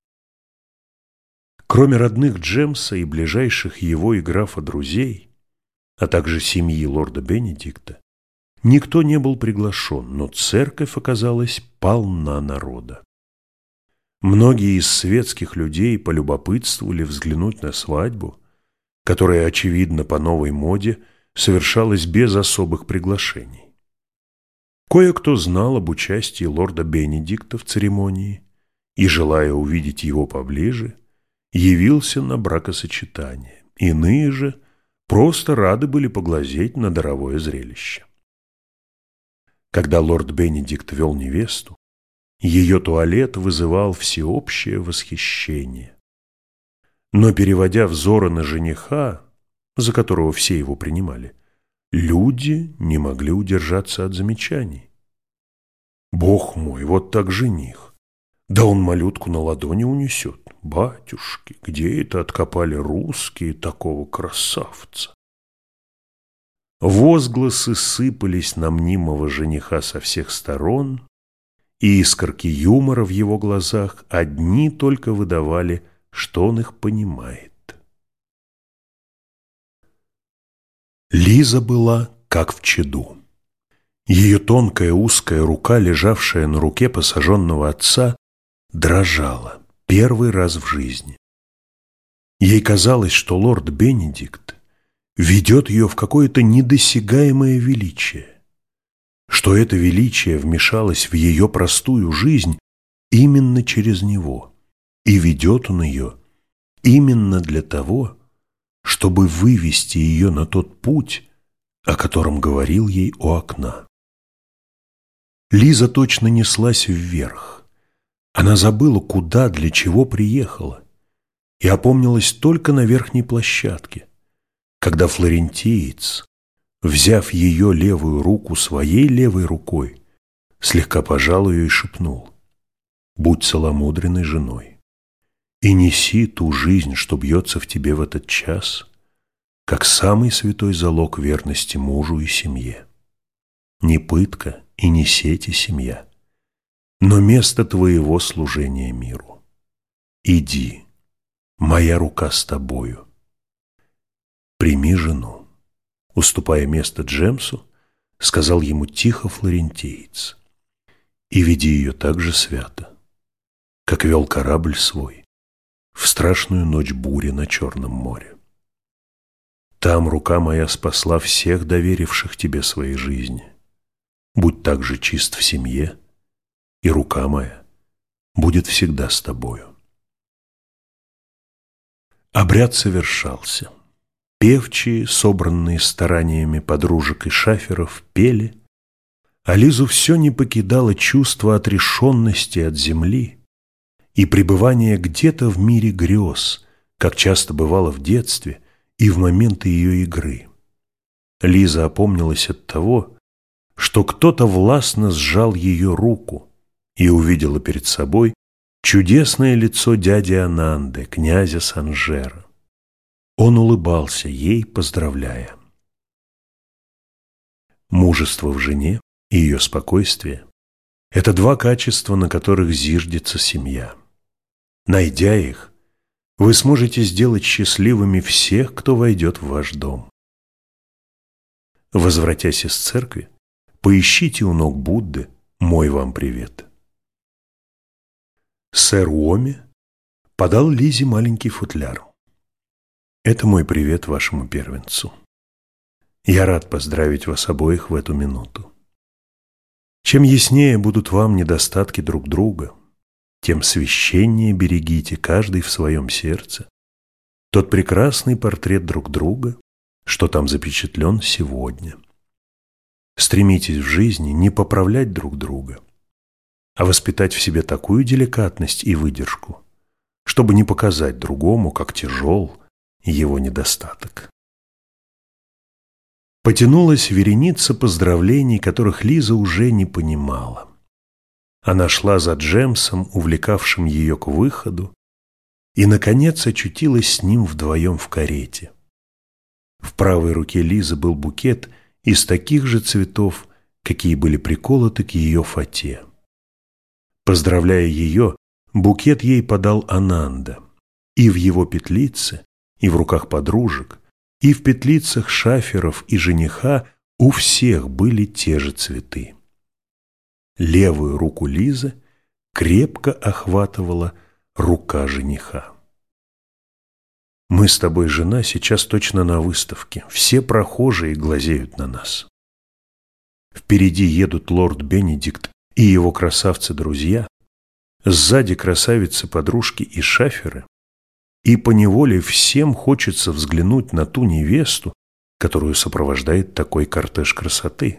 Кроме родных Джемса и ближайших его и графа друзей, а также семьи лорда Бенедикта, никто не был приглашен, но церковь оказалась полна народа. Многие из светских людей полюбопытствовали взглянуть на свадьбу, которая, очевидно, по новой моде совершалась без особых приглашений. Кое-кто знал об участии лорда Бенедикта в церемонии и, желая увидеть его поближе, явился на бракосочетание. Иные же просто рады были поглазеть на даровое зрелище. Когда лорд Бенедикт вел невесту, ее туалет вызывал всеобщее восхищение. Но, переводя взоры на жениха, за которого все его принимали, люди не могли удержаться от замечаний. «Бог мой, вот так жених! Да он малютку на ладони унесет! Батюшки, где это откопали русские такого красавца?» Возгласы сыпались на мнимого жениха со всех сторон, и искорки юмора в его глазах одни только выдавали, что он их понимает. Лиза была как в чаду. Ее тонкая узкая рука, лежавшая на руке посаженного отца, дрожала первый раз в жизни. Ей казалось, что лорд Бенедикт ведет ее в какое-то недосягаемое величие, что это величие вмешалось в ее простую жизнь именно через него, и ведет он ее именно для того, чтобы вывести ее на тот путь, о котором говорил ей у окна. Лиза точно неслась вверх. Она забыла, куда, для чего приехала, и опомнилась только на верхней площадке, когда флорентиец, взяв ее левую руку своей левой рукой, слегка пожал ее и шепнул: «Будь целомудренной женой и неси ту жизнь, что бьется в тебе в этот час, как самый святой залог верности мужу и семье. Не пытка и не сети семья, но место твоего служения миру. Иди, моя рука с тобою. Прими жену». Уступая место Джемсу, сказал ему тихо флорентиец: «И веди ее так же свято, как вел корабль свой в страшную ночь бури на Черном море. Там рука моя спасла всех доверивших тебе своей жизни. Будь так же чист в семье, и рука моя будет всегда с тобою». Обряд совершался. Певчие, собранные стараниями подружек и шаферов, пели, а Лизу все не покидало чувство отрешенности от земли и пребывания где-то в мире грез, как часто бывало в детстве и в моменты ее игры. Лиза опомнилась от того, что кто-то властно сжал ее руку, и увидела перед собой чудесное лицо дяди Ананды, князя Санжера. Он улыбался ей, поздравляя. Мужество в жене и ее спокойствие – это два качества, на которых зиждется семья. Найдя их, вы сможете сделать счастливыми всех, кто войдет в ваш дом. Возвратясь из церкви, поищите у ног Будды мой вам привет. Сэр Уоми подал Лизе маленький футляр. Это мой привет вашему первенцу. Я рад поздравить вас обоих в эту минуту. Чем яснее будут вам недостатки друг друга, тем священнее берегите каждый в своем сердце тот прекрасный портрет друг друга, что там запечатлен сегодня. Стремитесь в жизни не поправлять друг друга, а воспитать в себе такую деликатность и выдержку, чтобы не показать другому, как тяжел его недостаток. Потянулась вереница поздравлений, которых Лиза уже не понимала. Она шла за Джемсом, увлекавшим ее к выходу, и, наконец, очутилась с ним вдвоем в карете. В правой руке Лизы был букет из таких же цветов, какие были приколоты к ее фате. Поздравляя ее, букет ей подал Ананда, и в его петлице, и в руках подружек, и в петлицах шаферов и жениха у всех были те же цветы. Левую руку Лизы крепко охватывала рука жениха. «Мы с тобой, жена, сейчас точно на выставке. Все прохожие глазеют на нас. Впереди едут лорд Бенедикт и его красавцы-друзья, сзади красавицы-подружки и шаферы, и поневоле всем хочется взглянуть на ту невесту, которую сопровождает такой кортеж красоты.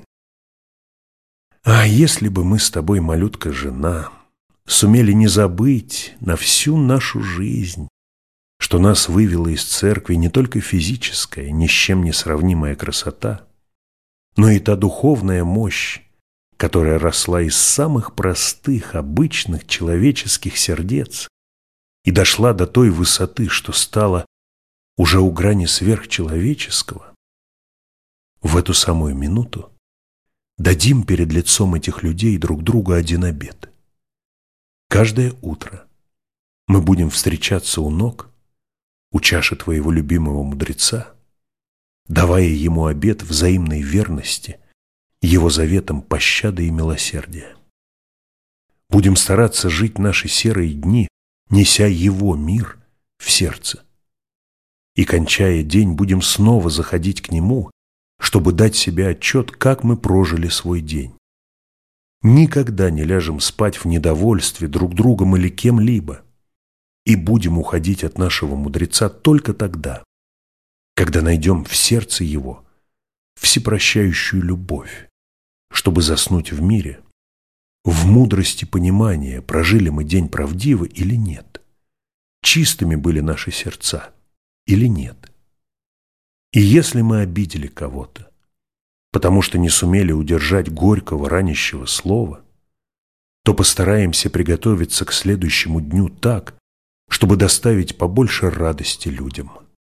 А если бы мы с тобой, малютка-жена, сумели не забыть на всю нашу жизнь, что нас вывела из церкви не только физическая, ни с чем не сравнимая красота, но и та духовная мощь, которая росла из самых простых, обычных человеческих сердец и дошла до той высоты, что стала уже у грани сверхчеловеческого, в эту самую минуту дадим перед лицом этих людей друг другу один обет. Каждое утро мы будем встречаться у ног, у чаши твоего любимого мудреца, давая ему обет взаимной верности, его заветом пощады и милосердия. Будем стараться жить наши серые дни, неся его мир в сердце. И, кончая день, будем снова заходить к нему, чтобы дать себе отчет, как мы прожили свой день. Никогда не ляжем спать в недовольстве друг другом или кем-либо, и будем уходить от нашего мудреца только тогда, когда найдем в сердце его всепрощающую любовь, чтобы заснуть в мире, в мудрости понимания, прожили мы день правдиво или нет, чистыми были наши сердца или нет. И если мы обидели кого-то, потому что не сумели удержать горького ранящего слова, то постараемся приготовиться к следующему дню так, чтобы доставить побольше радости людям.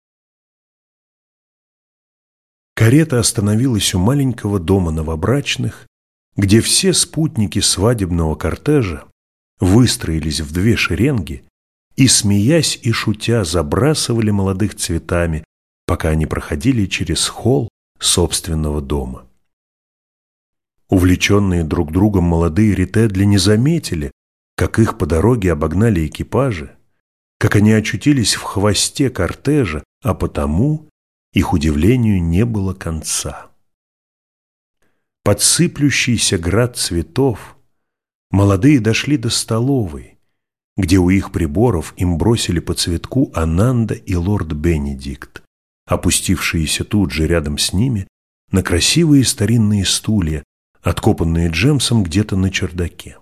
Карета остановилась у маленького дома новобрачных, где все спутники свадебного кортежа выстроились в две шеренги и, смеясь и шутя, забрасывали молодых цветами, пока они проходили через холл собственного дома. Увлеченные друг другом молодые Ритедли не заметили, как их по дороге обогнали экипажи, как они очутились в хвосте кортежа, а потому их удивлению не было конца. Под сыплющийся град цветов молодые дошли до столовой, где у их приборов им бросили по цветку Ананда и лорд Бенедикт, опустившиеся тут же рядом с ними на красивые старинные стулья, откопанные Джемсом где-то на чердаке.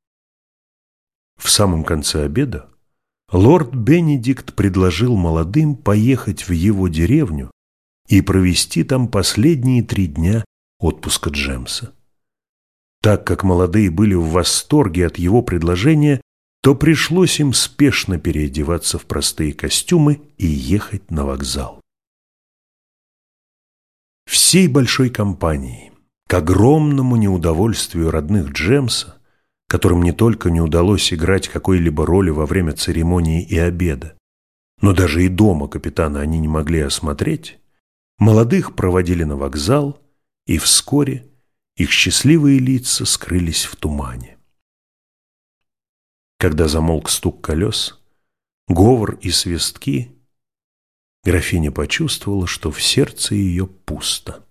В самом конце обеда лорд Бенедикт предложил молодым поехать в его деревню и провести там последние три дня отпуска Джемса. Так как молодые были в восторге от его предложения, то пришлось им спешно переодеваться в простые костюмы и ехать на вокзал. Всей большой компанией, к огромному неудовольствию родных Джемса, которым не только не удалось играть какой-либо роли во время церемонии и обеда, но даже и дома капитана они не могли осмотреть, молодых проводили на вокзал, и вскоре их счастливые лица скрылись в тумане. Когда замолк стук колес, говор и свистки, графиня почувствовала, что в сердце ее пусто.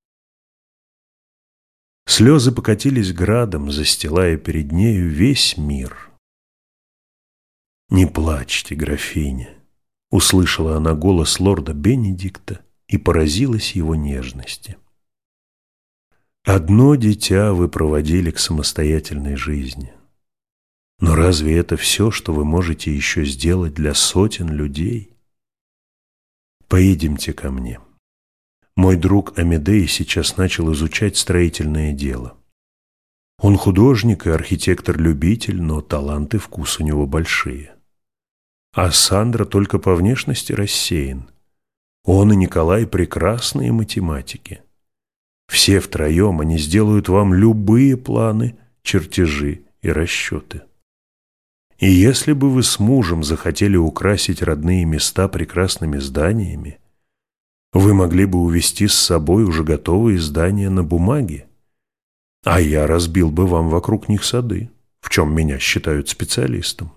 Слезы покатились градом, застилая перед нею весь мир. «Не плачьте, графиня», — услышала она голос лорда Бенедикта и поразилась его нежности. «Одно дитя вы проводили к самостоятельной жизни. Но разве это все, что вы можете еще сделать для сотен людей? Поедемте ко мне. Мой друг Амедей сейчас начал изучать строительное дело. Он художник и архитектор-любитель, но талант и вкус у него большие. А Сандра только по внешности рассеян. Он и Николай прекрасные математики. Все втроем они сделают вам любые планы, чертежи и расчеты. И если бы вы с мужем захотели украсить родные места прекрасными зданиями, вы могли бы увезти с собой уже готовые здания на бумаге, а я разбил бы вам вокруг них сады, в чем меня считают специалистом.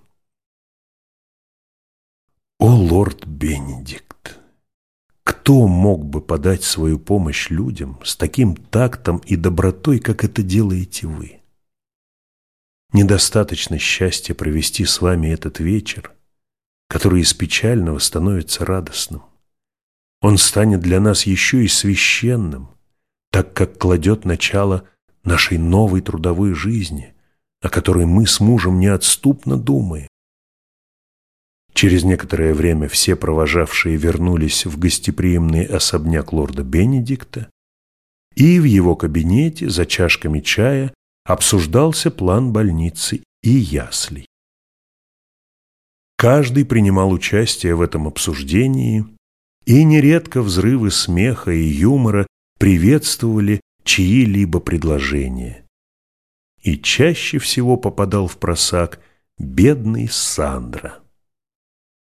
О, лорд Бенедикт! Кто мог бы подать свою помощь людям с таким тактом и добротой, как это делаете вы? Недостаточно счастья провести с вами этот вечер, который из печального становится радостным. Он станет для нас еще и священным, так как кладет начало нашей новой трудовой жизни, о которой мы с мужем неотступно думаем. Через некоторое время все провожавшие вернулись в гостеприимный особняк лорда Бенедикта, и в его кабинете за чашками чая обсуждался план больницы и яслей. Каждый принимал участие в этом обсуждении, и нередко взрывы смеха и юмора приветствовали чьи-либо предложения. И чаще всего попадал в просак бедный Сандро.